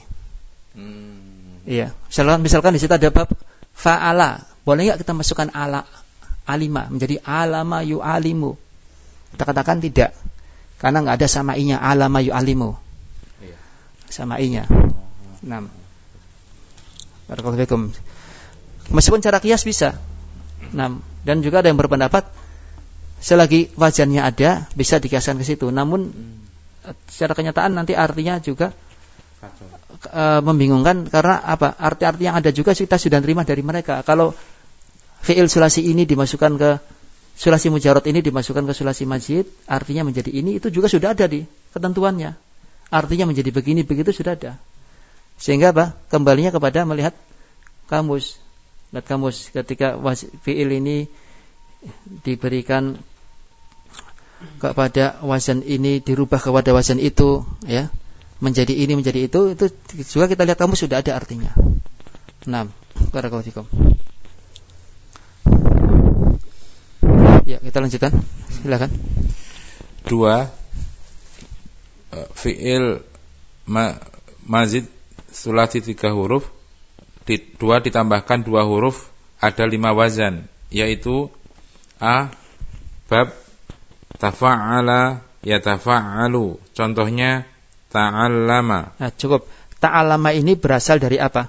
Iya, misalkan di situ ada bab fa'ala, boleh enggak kita masukkan alima menjadi alama yu'alimu? Kita katakan tidak. Karena enggak ada sama'inya alama yu'alimu. Sama'inya. 6. Barakallahu fikum. Meskipun cara qiyas bisa. 6. Dan juga ada yang berpendapat selagi wazannya ada bisa dikiaskan ke situ. Namun secara kenyataan nanti artinya juga membingungkan karena apa? Arti-arti yang ada juga kita sudah terima dari mereka. Kalau fi'il sulasi ini dimasukkan ke sulasi mujarrad, ini dimasukkan ke sulasi mazid, artinya menjadi ini, itu juga sudah ada di ketentuannya. Artinya menjadi begini begitu sudah ada. Sehingga apa? Kembalinya kepada melihat kamus. Lihat kamus ketika fi'il ini diberikan kepada wazan ini, dirubah kepada wazan itu, ya, menjadi ini menjadi itu juga kita lihat kamus sudah ada artinya. 6. Barakallahu fikum. Ya, kita lanjutkan. Silakan. 2. Fi'il mazid sulasi 3 huruf, 2 ditambahkan 2 huruf, ada 5 wazan, yaitu a bab tafa'ala yatafa'alu. Contohnya ta'allama. Nah, cukup. Ta'allama ini berasal dari apa?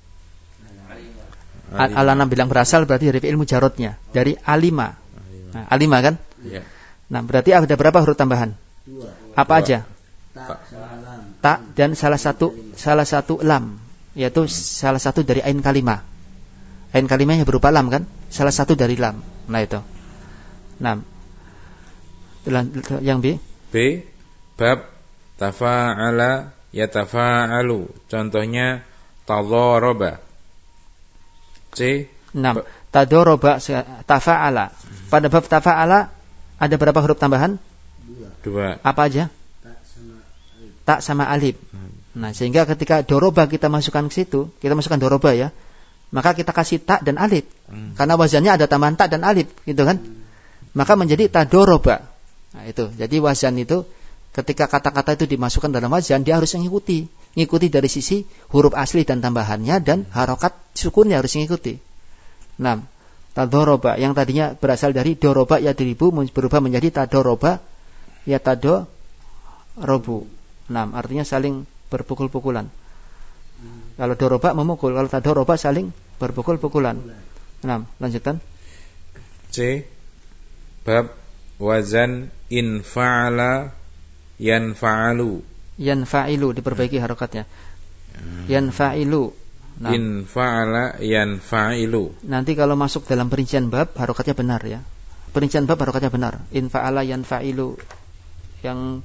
Alana bilang berasal berarti dari fi'il mujarradnya, dari alima. Nah, alima kan? Ya. Nah, berarti ada berapa huruf tambahan? 2. Apa aja? Ta dan salah satu lam, yaitu salah satu dari ain kalimah. Ain kalimahnya berupa lam kan? Salah satu dari lam. Nah, itu. 6. Yang B? B bab tafa'ala yatafa'alu. Contohnya tadharaba. C 6. Tadharaba tafa'ala. Pada bab tafa'ala ada berapa huruf tambahan? 2. Apa aja? Tak sama alif. Nah, sehingga ketika doroba kita masukkan ke situ, kita masukkan doroba ya, maka kita kasih tak dan alif. Karena wazannya ada tambahan tak dan alif, gitu kan? Maka menjadi tadoroba. Nah, itu. Jadi wazan itu ketika kata-kata itu dimasukkan dalam wazan, dia harus mengikuti dari sisi huruf asli dan tambahannya, dan harokat sukunnya harus mengikuti. 6. Tadoroba yang tadinya berasal dari doroba ya diribu berubah menjadi tadoroba ya tadorobu. 6. Artinya saling berpukul-pukulan. Kalau doroba memukul, kalau tadoroba saling berpukul-pukulan. 6. Lanjutkan. C bab wazan in fa'ala yanfa'alu. Yanfa'ilu, diperbaiki harokatnya. Yanfa'ilu. Nah, Infa'ala yanfa'ilu. nanti kalau masuk dalam perincian bab harokatnya benar ya. Perincian bab harokatnya benar. Infa'ala yanfa'ilu. Yang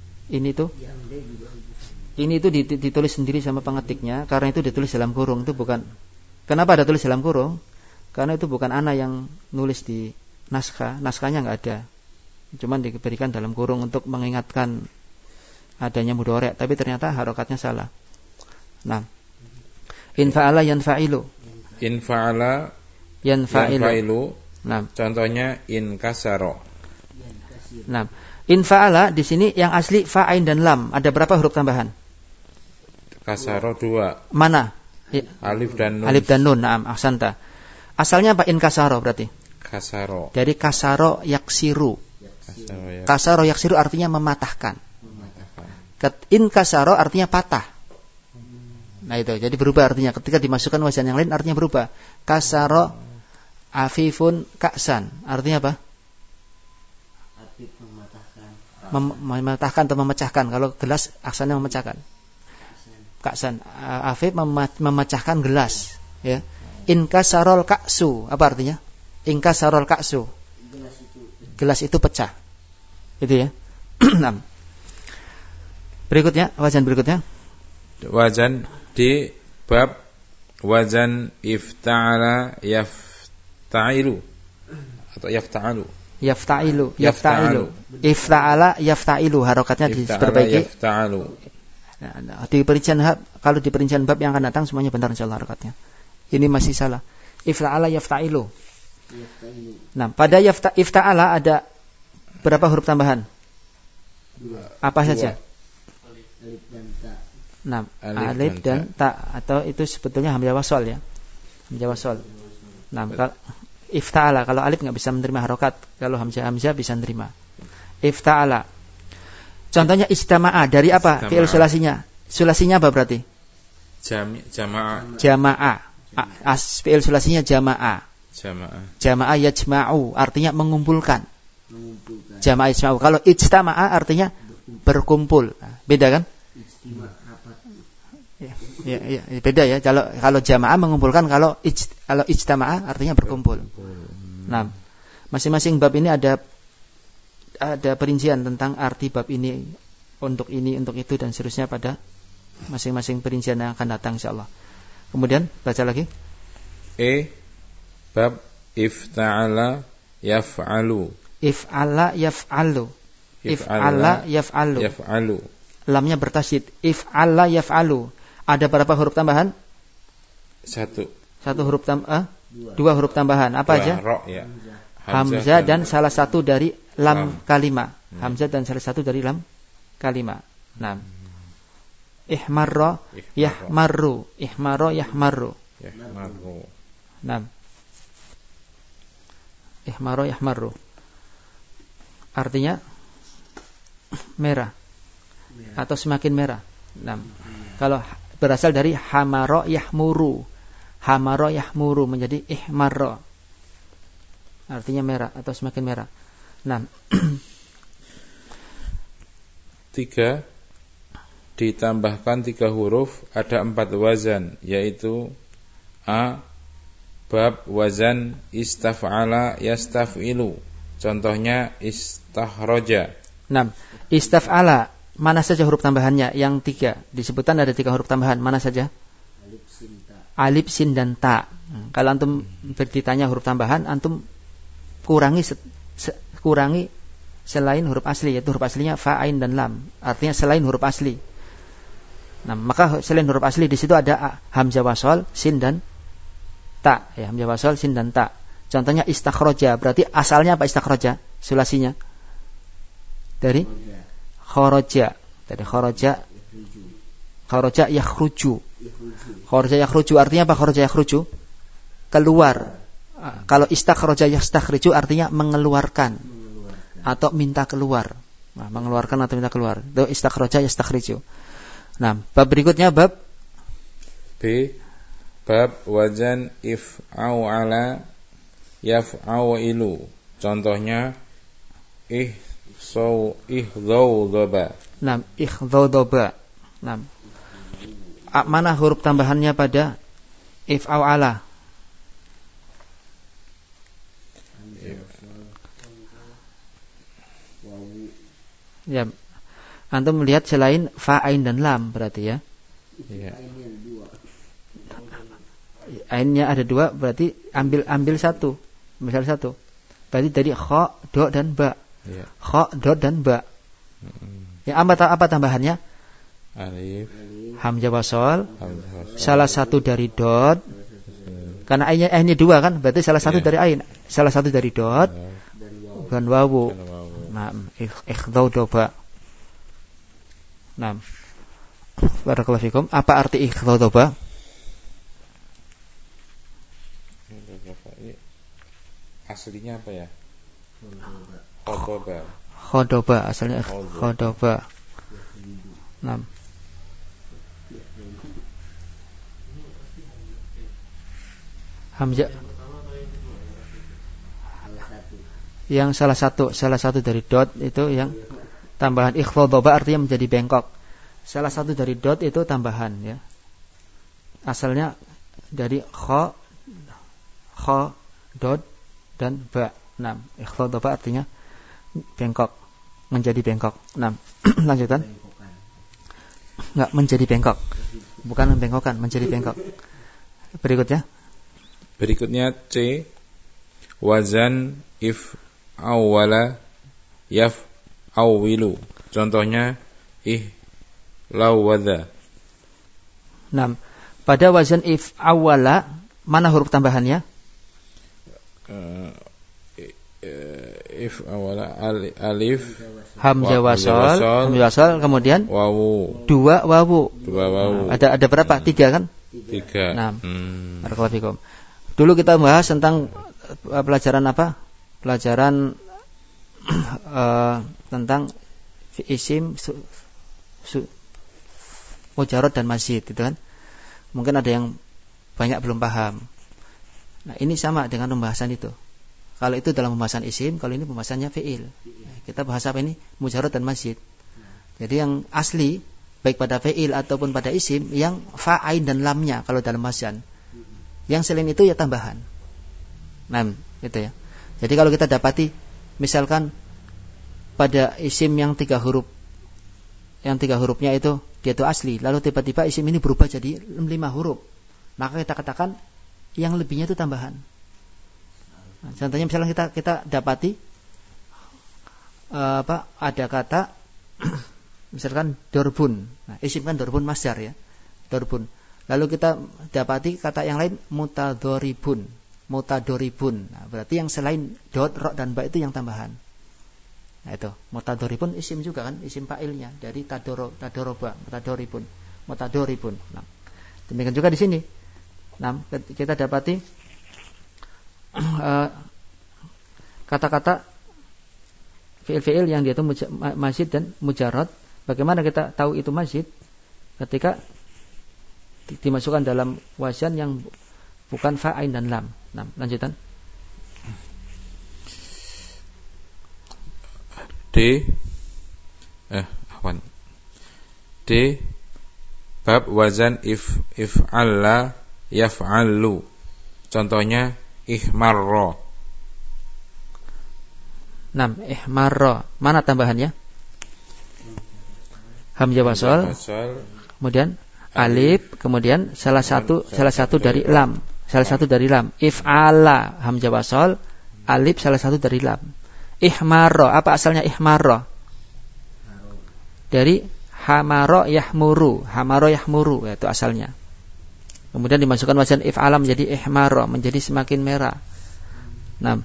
ini tuh ditulis sendiri sama pengetiknya, karena itu ditulis dalam kurung. Itu bukan. Kenapa ada tulis dalam kurung? Karena itu bukan ana yang nulis di naskah. Naskahnya enggak ada. Cuman diberikan dalam kurung untuk mengingatkan adanya mudhari', tapi ternyata harokatnya salah. Nah, infa'ala yanfa'ilu. Infa'ala Yanfa'ilu. yanfa'ilu. Nah, Contohnya inkasaro. nah, infa'ala di sini yang asli fa'ain dan lam. Ada berapa huruf tambahan? Kasaro 2. Mana? Alif dan nun. Alif dan nun. Naam, ahsanta. Asalnya apa inkasaro berarti? Kasaro. Dari kasaro yaksiru. Kasaro ya. Kasaro yaksiru artinya mematahkan. Inkasaro artinya patah. Nah itu, jadi berubah artinya. Ketika dimasukkan wazan yang lain artinya berubah. Kasaro afifun ka'san. Artinya apa? Afif mematahkan. Mematahkan atau memecahkan. Kalau gelas aksannya memecahkan. Ka'san. Afif memecahkan gelas. Ya. Inkasarol ka'su. Apa artinya? Inkasarol ka'su. Gelas itu pecah. Itu ya. Berikutnya, wazan berikutnya. Wazan di bab wazan ifta'ala yafta'ilu atau yafta'alu. Yafta'ilu. Ifta'ala yafta'ilu. Harokatnya diperbaiki. Yafta'alu. Nah, di perincian kalau di perincian bab yang akan datang semuanya benar insyaallah harokatnya. Ini masih salah. Ifta'ala yafta'ilu. Nah, pada ifta'ala ada berapa huruf tambahan? 2. Apa saja? Alif dan ta. Nah, alif dan ta, atau itu sebetulnya hamzah wasal ya. Hamzah wasal. Nah, ifta'ala kalau alif enggak bisa menerima harokat, kalau hamzah bisa menerima. Ifta'ala. Contohnya istama'a dari apa? Fi'il sulasinya. Sulasinya apa berarti? Jama'a. Jama'a. Fi'il sulasinya jama'a. Jama'a yajma'u artinya mengumpulkan. Jama'a yajma'u. Kalau ijtama'a artinya berkumpul. Beda kan? Ya, beda ya. Kalau jamaah mengumpulkan, kalau ijtamaah artinya berkumpul. Nah, masing-masing bab ini ada perincian tentang arti bab ini, untuk itu dan seterusnya pada masing-masing perincian yang akan datang insyaallah. Kemudian baca lagi. Bab ifta'ala yaf'alu. If'ala yaf'alu. If'ala yaf'alu. Lamnya bertasydid. If'ala yaf'alu. Ada berapa huruf tambahan? 1. 1 huruf tambahan. 2 huruf tambahan. Apa aja? Ya. Hamzah dan salah satu dari lam kalimah. Hamzah dan salah satu dari lam kalimah. Nah. Ihmarra yahmarru. Ihmarra yahmarru. Nah. Ihmarra yahmarru. Artinya merah atau semakin merah. Nah, kalau berasal dari hamara yahmuru. Hamara yahmuru menjadi ihmarra. Artinya merah atau semakin merah. Nah, 3 ditambahkan 3 huruf ada 4 wazan, yaitu a bab wazan istaf'ala yastaf'ilu. Contohnya istakhraja. Nah, istaf'ala mana saja huruf tambahannya? Yang 3 disebutkan ada 3 huruf tambahan. Mana saja? Alif, sin dan ta. Kalau antum ditanya huruf tambahan, antum kurangi selain huruf asli, yaitu huruf aslinya fa, ain dan lam. Artinya selain huruf asli. Nah, maka selain huruf asli di situ ada hamzah wasal, sin dan ta. Ya, hamzah wasal, sin dan ta. Contohnya istakhraja, berarti asalnya apa istakhraja? Sulasinya dari kharaja. Dari kharaja yakhruju. Kharaja yakhruju artinya apa? Kharaja yakhruju keluar. Kalau istakhraja yastakhriju artinya mengeluarkan atau minta keluar. Nah, mengeluarkan atau minta keluar. Itu istakhraja yastakhriju. Nah, bab berikutnya bab B. Bab wazan if'ala yaf'awilu. Contohnya So ihdawdaba. Nam, ikhdawdaba. Nam. Mana huruf tambahannya pada if'ala? Ya. Antum melihat selain fa, ain dan lam berarti ya. Iya. Ainnya ada dua, berarti ambil satu. Misal satu. Berarti dari kha, do dan ba. Iya. Kha, do dan ba. Ya, apa tambahannya? Alif, hamzah wasol, salah satu dari dot. Karena ainnya dua kan, berarti salah satu dari ain, salah satu dari dot dan wawu. Nah, ikhdawdaba. Nah, barakallahu fikum. Apa arti ikhdawdaba? Aslinya apa ya? Khodoba, asalnya khodoba. Nah, hamzah yang salah satu dari dot itu yang tambahan. Ikhdawdaba artinya menjadi bengkok. Salah satu dari dot itu tambahan ya. Asalnya dari kha, dot dan ba. Nah, ikhdawdaba artinya bengkok, menjadi bengkok. Nah, lanjutkan. Enggak, menjadi bengkok. Bukan membengkokkan, menjadi bengkok. Berikutnya C. Wazan if awwala yaf awwilu. Contohnya lawwadha. Nah, pada wazan if awwala mana huruf tambahannya? If awwala alif, hamzah wasal, kemudian wawu. Dua wawu. Ada berapa? 3 kan? 3. Nah, barakallahu fikum. Dulu kita bahas tentang pelajaran apa? Pelajaran tentang isim mujarrad dan mazid, gitu kan? Mungkin ada yang banyak belum paham. Nah, ini sama dengan pembahasan itu. Kalau itu dalam pembahasan isim, kalau ini pembahasannya fi'il. Kita bahas apa ini? Mujarrad dan mazid. Jadi yang asli baik pada fi'il ataupun pada isim yang fa, ain dan lamnya kalau dalam wazan. Yang selain itu ya tambahan. Nah, gitu ya. Jadi kalau kita dapati misalkan pada isim yang 3 huruf, yang 3 hurufnya itu dia itu asli, lalu tiba-tiba isim ini berubah jadi 5 huruf, maka kita katakan yang lebihnya itu tambahan. Nah, contohnya misalnya kita dapati ada kata misalkan dorbun. Nah, isim kan dorbun masdar ya, dorbun. Lalu kita dapati kata yang lain mutadoribun. Nah, berarti yang selain dot, ro dan ba itu yang tambahan. Nah, itu mutadoribun isim juga kan, isim fa'ilnya dari tadoroba, mutadoribun. Nah, demikian juga di sini. Nah, kita dapati kata-kata fi'il-fi'il yang dia itu mazid dan mujarrad. Bagaimana kita tahu itu mazid? Ketika dimasukkan dalam wazan yang bukan fa, ain dan lam. Nah, lanjutan. D. Bab wazan if'alla yaf'allu. Contohnya ihmarra. Nah, ihmarra. Mana tambahannya? Hamzah wasal. Kemudian alif, kemudian salah satu dari lam. If'ala, hamzah wasal, alif, salah satu dari lam. Ihmarra, apa asalnya ihmarra? Dari hamara yahmuru, itu asalnya. Kemudian dimasukkan wazan if'ala menjadi ihmarra, menjadi semakin merah. Nah,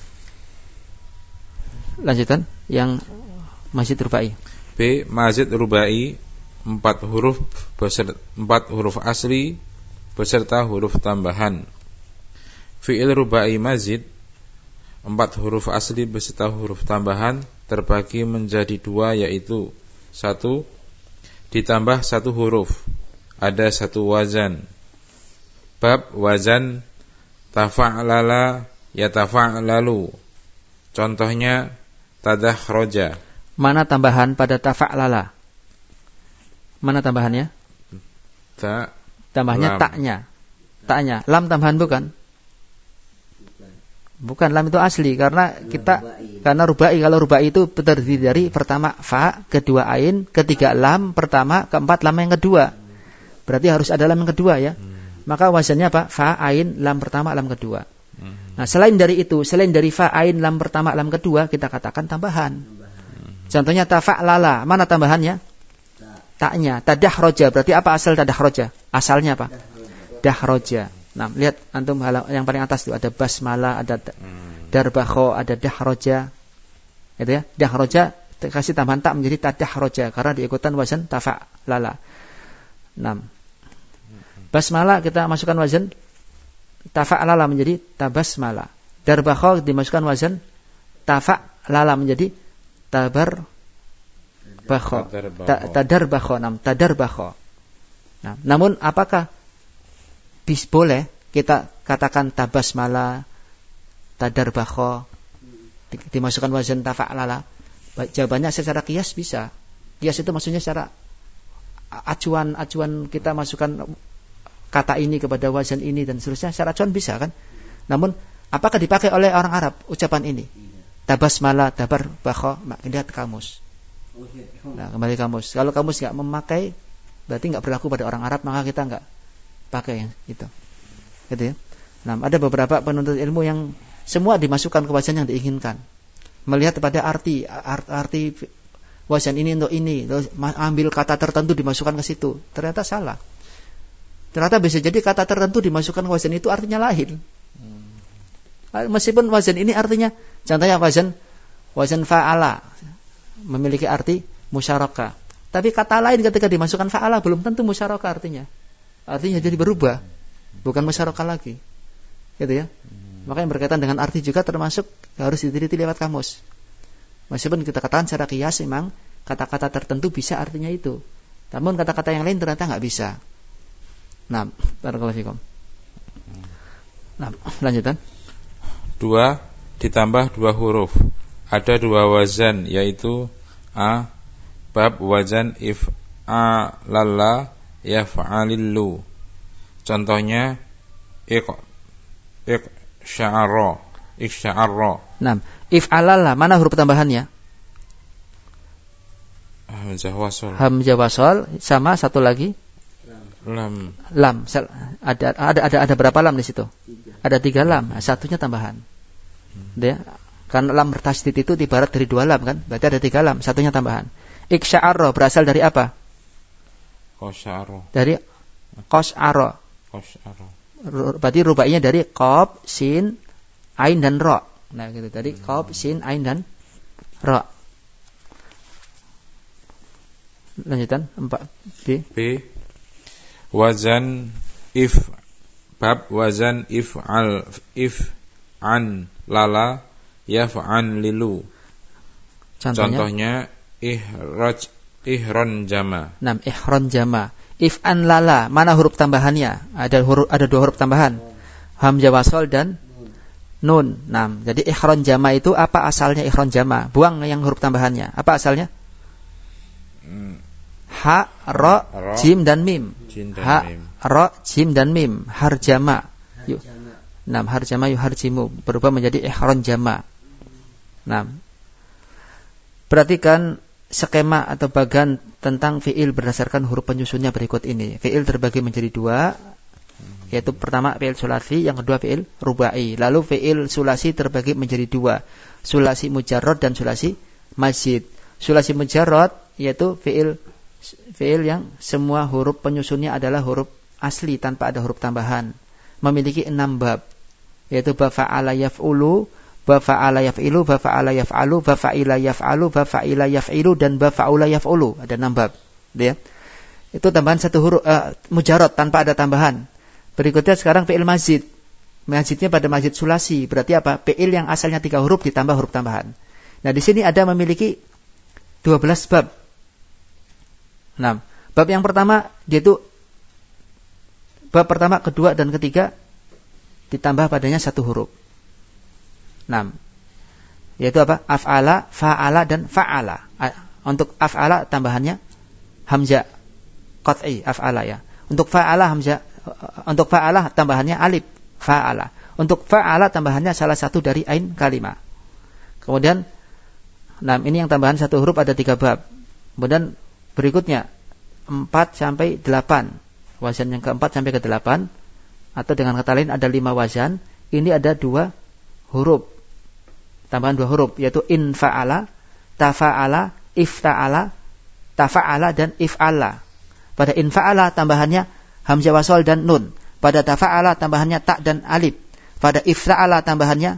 lanjutkan yang mazid rubai. B. Mazid rubai 4 huruf asli beserta huruf tambahan. Fi'il rubai mazid 4 huruf asli beserta huruf tambahan terbagi menjadi 2, yaitu 1. Ditambah 1 huruf, ada 1 wazan. Bab wazan tafa'lala yatafa'lalu. Contohnya tadakhraja. Mana tambahan pada tafa'lala? Mana tambahannya? Tambahnya lam. Taknya. Lam tambahan bukan? Bukan, lam itu asli karena rubai. Kalau rubai itu terdiri dari pertama fa, kedua ain, ketiga lam pertama, keempat lam yang kedua. Berarti harus ada lam yang kedua ya. Maka wazannya apa? Fa, ain, lam pertama, lam kedua. Nah, selain dari itu, selain dari fa, ain, lam pertama, lam kedua, kita katakan tambahan. Contohnya tafa'lala, mana tambahannya? Taknya. Tadakhraja, berarti apa asal tadakhraja? Asalnya apa? Dakhraja. Nah, lihat antum yang paling atas itu ada basmalah, ada darbakho, ada dakhraja. Itu ya. Dakhraja kasih tambahan tak menjadi tadakhraja karena diikutan wazan tafa'lala. 6. Basmalah kita masukkan wazan tafa'lala menjadi tabasmala. Darbakho dimasukkan wazan tafa'lala menjadi tabarbakho. Tadarbakho. Nah, namun apakah boleh kita katakan tabasmala, tadarbakho dimasukkan wazan tafa'lala? Jawabannya secara qiyas bisa. Qiyas itu maksudnya secara acuan kita masukkan kata ini kepada wazan ini dan seterusnya, secara acuan bisa kan? Namun apakah dipakai oleh orang Arab ucapan ini? Tabasmala, tadarbakho, lihat kamus. Nah, kembali kamus. Kalau kamus enggak memakai, berarti enggak berlaku pada orang Arab, maka kita enggak pakai itu. Gitu ya. Nah, ada beberapa penuntut ilmu yang semua dimasukkan ke wazan yang diinginkan. Melihat pada arti wazan ini untuk ini, terus ambil kata tertentu dimasukkan ke situ. Ternyata salah. Ternyata bisa jadi kata tertentu dimasukkan ke wazan itu artinya lain. Meskipun wazan ini artinya, contohnya wazan fa'ala memiliki arti musyarakah. Tapi kata lain ketika dimasukkan fa'ala belum tentu musyarakah artinya. Artinya jadi berubah, bukan musyarakah lagi. Gitu ya. Maka yang berkaitan dengan arti juga termasuk harus diteliti lewat kamus. Meskipun kita katakan secara qiyas memang kata-kata tertentu bisa artinya itu. Namun kata-kata yang lain ternyata enggak bisa. Nah, barakallahu fikum. Nah, lanjutan. 2 ditambah 2 huruf. Ada 2 wazan, yaitu a bab wazan if'alalla yaf'alillu. Contohnya iqsya'ara. Nah, if'alalla mana huruf tambahannya? Hamzah wasol sama satu lagi lam. Ada berapa lam di situ? Ada 3 lam, satunya tambahan. Ya. Karena lam tasdid itu ibarat dari 2 lam kan? Berarti ada 3 lam, satunya tambahan. Iqsya'ara berasal dari apa? Qasya'ara. Dari qasya'ara. Berarti rubainya dari qaf, sin, ain dan ra. Nah, gitu. Dari qaf, sin, ain dan ra. Lanjutan 4B. Wazan bab wazan if'an lala yaf'an lilu. Contohnya ihron jama. Nah, ihron jama. If'an lala, mana huruf tambahannya? Ada 2 huruf tambahan. Hamzah wasol dan nun. Nah, jadi ihron jama itu apa asalnya ihron jama? Buang yang huruf tambahannya. Apa asalnya? Ha, ro, jim dan mim. Ha, ro, jim dan mim. Harjama. Yuk. Nah, harjama yuharjimu berubah menjadi ihron jama. Nah, perhatikan skema atau bagan tentang fi'il berdasarkan huruf penyusunnya berikut ini. Fi'il terbagi menjadi 2, yaitu pertama fi'il sulasi, yang kedua fi'il rubai. Lalu fi'il sulasi terbagi menjadi 2, sulasi mujarrad dan sulasi mazid. Sulasi mujarrad yaitu fi'il yang semua huruf penyusunnya adalah huruf asli tanpa ada huruf tambahan. Memiliki 6 bab, yaitu bab fa'ala yaf'ulu, bab fa'ala yaf'ilu, bab fa'ala yaf'alu, bab fa'ila yaf'alu, bab fa'ila yaf'ilu, dan bab fa'ula yaf'ulu. Ada 6 bab. Ya. Itu tambahan 1 huruf mujarrad tanpa ada tambahan. Berikutnya sekarang fi'il mazid. Mazidnya pada mazid sulasi. Berarti apa? Fi'il yang asalnya 3 huruf ditambah huruf tambahan. Nah, di sini ada memiliki 12 bab. Nah, bab yang pertama yaitu bab pertama, kedua dan ketiga ditambah padanya 1 huruf. Nah, Yaitu apa? Af'ala, fa'ala, dan fa'ala. Untuk af'ala tambahannya hamzah qat'i, af'ala ya. Untuk fa'ala hamzah, untuk fa'ala tambahannya alif, fa'ala. Untuk fa'ala tambahannya salah satu dari ain kalimah. Kemudian, nah ini yang tambahan satu huruf ada 3 bab. Kemudian berikutnya 4 sampai 8. Wazan yang keempat sampai ke 8. Atau dengan kata lain ada 5 wazan. Ini ada 2 huruf. Tambahan 2 huruf, yaitu infa'ala, tafa'ala, ifta'ala, tafa'ala, dan if'ala. Pada infa'ala tambahannya hamzah wasol dan nun. Pada tafa'ala tambahannya ta dan alif. Pada ifta'ala tambahannya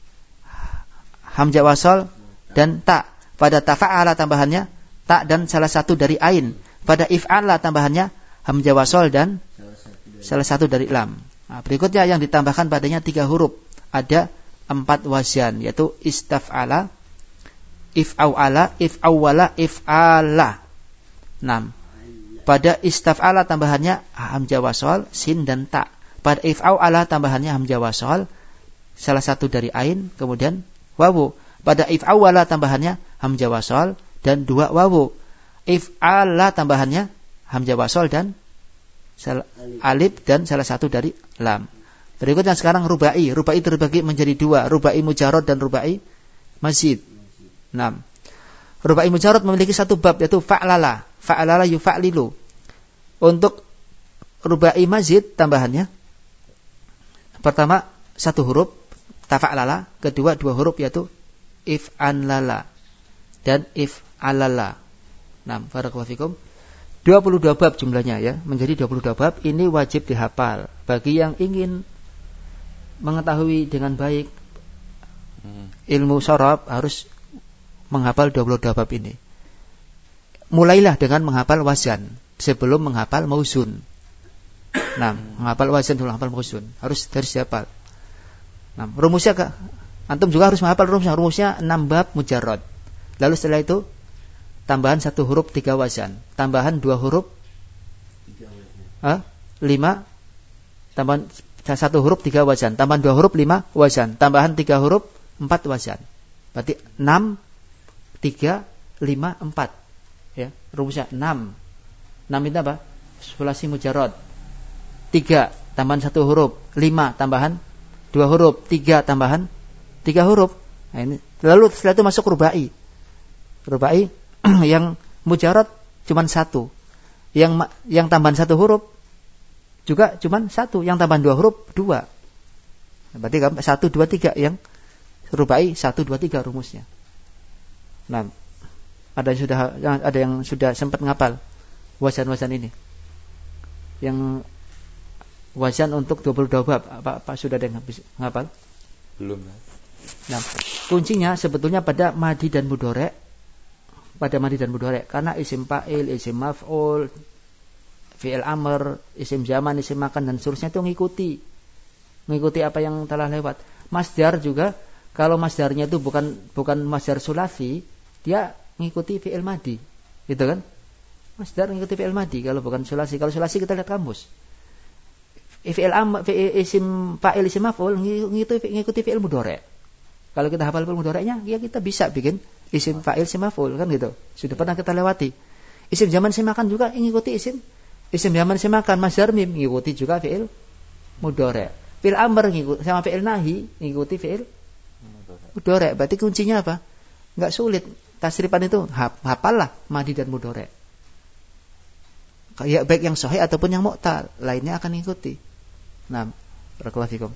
hamzah wasol dan ta. Pada tafa'ala tambahannya ta dan salah satu dari ain. Pada if'ala tambahannya hamzah wasol dan salah satu dari lam. Nah, berikutnya yang ditambahkan padanya 3 huruf. Ada 4 wazan, yaitu istaf'ala, if'awala, if'awwala, if'ala. 6. Pada istaf'ala tambahannya hamzah wasol, sin dan ta. Pada if'awala tambahannya hamzah wasol, salah satu dari ain, kemudian wawu. Pada if'awala tambahannya hamzah wasol dan 2 wawu. If'ala tambahannya hamzah wasol dan alif dan salah satu dari lam. Berikutnya sekarang rubai. Rubai terbagi menjadi 2, rubai mujarrad dan rubai mazid. 6. Rubai mujarrad memiliki 1 bab, yaitu fa'lala. Fa'lala yufa'lilu. Untuk rubai mazid tambahannya pertama 1 huruf tafa'lala, kedua 2 huruf yaitu if'anlala dan if'alala. 6. Barakallahu fikum. 22 bab jumlahnya ya, menjadi 22 bab. Ini wajib dihafal bagi yang ingin mengetahui dengan baik ilmu sharaf, harus menghafal 22 bab ini. Mulailah dengan menghafal wazan sebelum menghafal mauzun. Nah, menghafal wazan sebelum menghafal mauzun harus dihafal. Nah, rumusnya antum juga harus menghafal rumusnya. Rumusnya 6 bab mujarrad. Lalu setelah itu tambahan 1 huruf 3 wazan, tambahan 2 huruf 5, tambahan 1 huruf 3 wazan, tambahan 2 huruf 5 wazan, tambahan 3 huruf 4 wazan. Berarti 6, 3, 5, 4. Ya, rumusnya 6. 6 itu apa? Sulasi mujarrad. 3 tambahan 1 huruf, 5 tambahan 2 huruf, 3 tambahan 3 huruf. Nah, ini. Lalu setelah itu masuk rubai. Rubai yang mujarrad cuma 1. Yang tambahan 1 huruf juga cuma 1, yang tambahan 2 huruf 2. Berarti 1, 2, 3 yang rubai 1, 2, 3 rumusnya. Nah, ada yang sudah sempat ngapal wazan-wazan ini. Yang wazan untuk 22 bab apa sudah ada yang ngapal? Belum. Nah, kuncinya sebetulnya pada madi dan mudhari'. Pada madi dan mudhari', karena isim fa'il, isim maf'ul, fi'il amr, isim zaman, isim makan dan seterusnya itu mengikuti apa yang telah lewat. Masdar juga, kalau masdarnya itu bukan masdar sulasi, dia mengikuti fi'il madi, gitu kan? Masdar mengikuti fi'il madi kalau bukan sulasi. Kalau sulasi kita lihat kamus. Fi'il amr, isim fa'il, isim maf'ul mengikuti fi'il mudhari'. Kalau kita hafal fi'il mudhari'nya, ya kita bisa bikin isim fa'il, isim maf'ul kan gitu. Sudah pernah kita lewati. Isim zaman, isim makan juga mengikuti isim zaman, isim makan. Masdar mim mengikuti juga fi'il mudhari'. Fi'il amr sama fi'il nahi mengikuti fi'il mudhari'. Berarti kuncinya apa? Enggak sulit. Tasrifan itu hafallah madi dan mudhari'. Ya, baik yang sahih ataupun yang mu'tal, lainnya akan mengikuti. Nah, barakallahu fikum.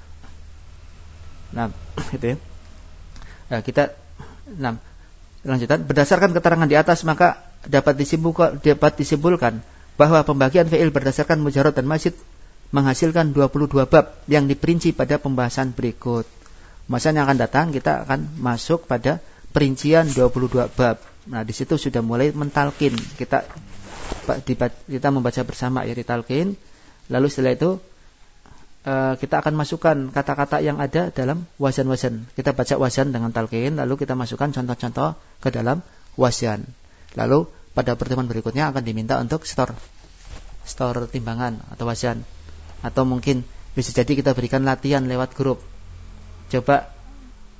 Nah, itu ya. Nah, kita lanjutan. Berdasarkan keterangan di atas, maka dapat disimpulkan bahwa pembagian fi'il berdasarkan mujarrad dan mazid menghasilkan 22 bab yang diperinci pada pembahasan berikut. Masa yang akan datang kita akan masuk pada perincian 22 bab. Nah, di situ sudah mulai mentalkin. Kita membaca bersama ya, ditalkin. Lalu setelah itu kita akan masukkan kata-kata yang ada dalam wazan-wazan. Kita baca wazan dengan talqin, lalu kita masukkan contoh-contoh ke dalam wazan. Lalu pada pertemuan berikutnya akan diminta untuk store timbangan atau wazan. Atau mungkin bisa jadi kita berikan latihan lewat grup. Coba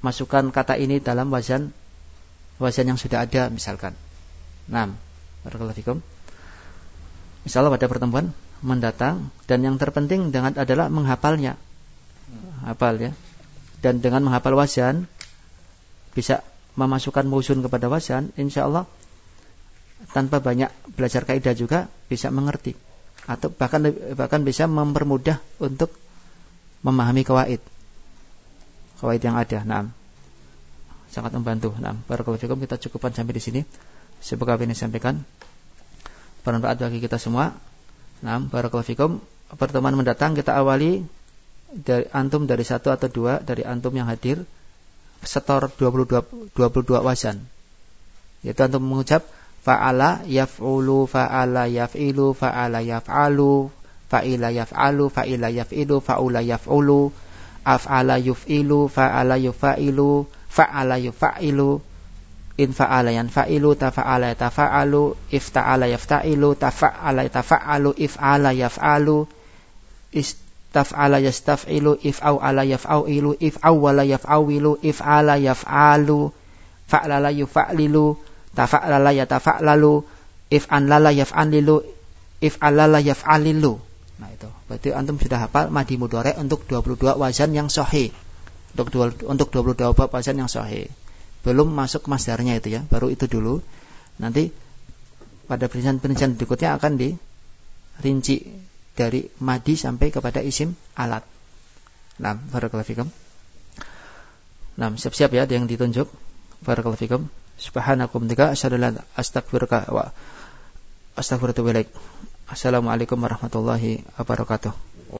masukkan kata ini dalam wazan yang sudah ada misalkan. Nah, barakallahu fikum. Misalnya pada pertemuan mendatang, dan yang terpenting adalah menghafalnya. Hafal ya. Dan dengan menghafal wazan bisa memasukkan muzun kepada wazan, insyaallah tanpa banyak belajar kaidah juga bisa mengerti, atau bahkan bisa mempermudah untuk memahami kawaid yang ada. Nah, sangat membantu. Nah, barakallahu fikum, kita cukupkan sampai di sini. Semoga apa yang disampaikan bermanfaat bagi kita semua. Nah, barakallahu fikum. Pertemuan mendatang kita awali dari antum, dari 1 atau 2 dari antum yang hadir, setor 22 wazan. Yaitu antum mengucap fa'ala yaf'ulu, fa'ala yaf'ilu, fa'ala yaf'alu, fa'ila yaf'alu, fa'ila yaf'ilu, fa'ula yaf'ulu, af'ala yuf'ilu, fa'ala yufa'ilu, fa'ala yufa'ilu, in fa'ala yanfa'ilu, tafa'ala yatafa'alu, ifta'ala yafta'ilu, tafa'ala yatafa'alu, if'ala yaf'alu, istaf'ala yastaf'ilu, if'aw'ala yaf'awilu, if'awwala yaf'awilu, if'ala yaf'alu, fa'lala yufa'lilu, tafa'lala yatafa'lalu, if'anlala yaf'anlilu, if'alala yaf'alilu. Nah itu, berarti antum sudah hafal madi mudhari' untuk 22 wazan yang sahih. Untuk 22 wazan yang sahih. Belum masuk masdarnya itu ya, baru itu dulu. Nanti pada perincian berikutnya akan dirinci dari madi sampai kepada isim alat. Nah, barakallahu fikum. Nah, siap-siap ya yang ditunjuk. Barakallahu fikum. Subhanakum tika asyhadu an la astaghfiruka wa astaghfiruka wa atubu ilaik. Assalamualaikum warahmatullahi wabarakatuh.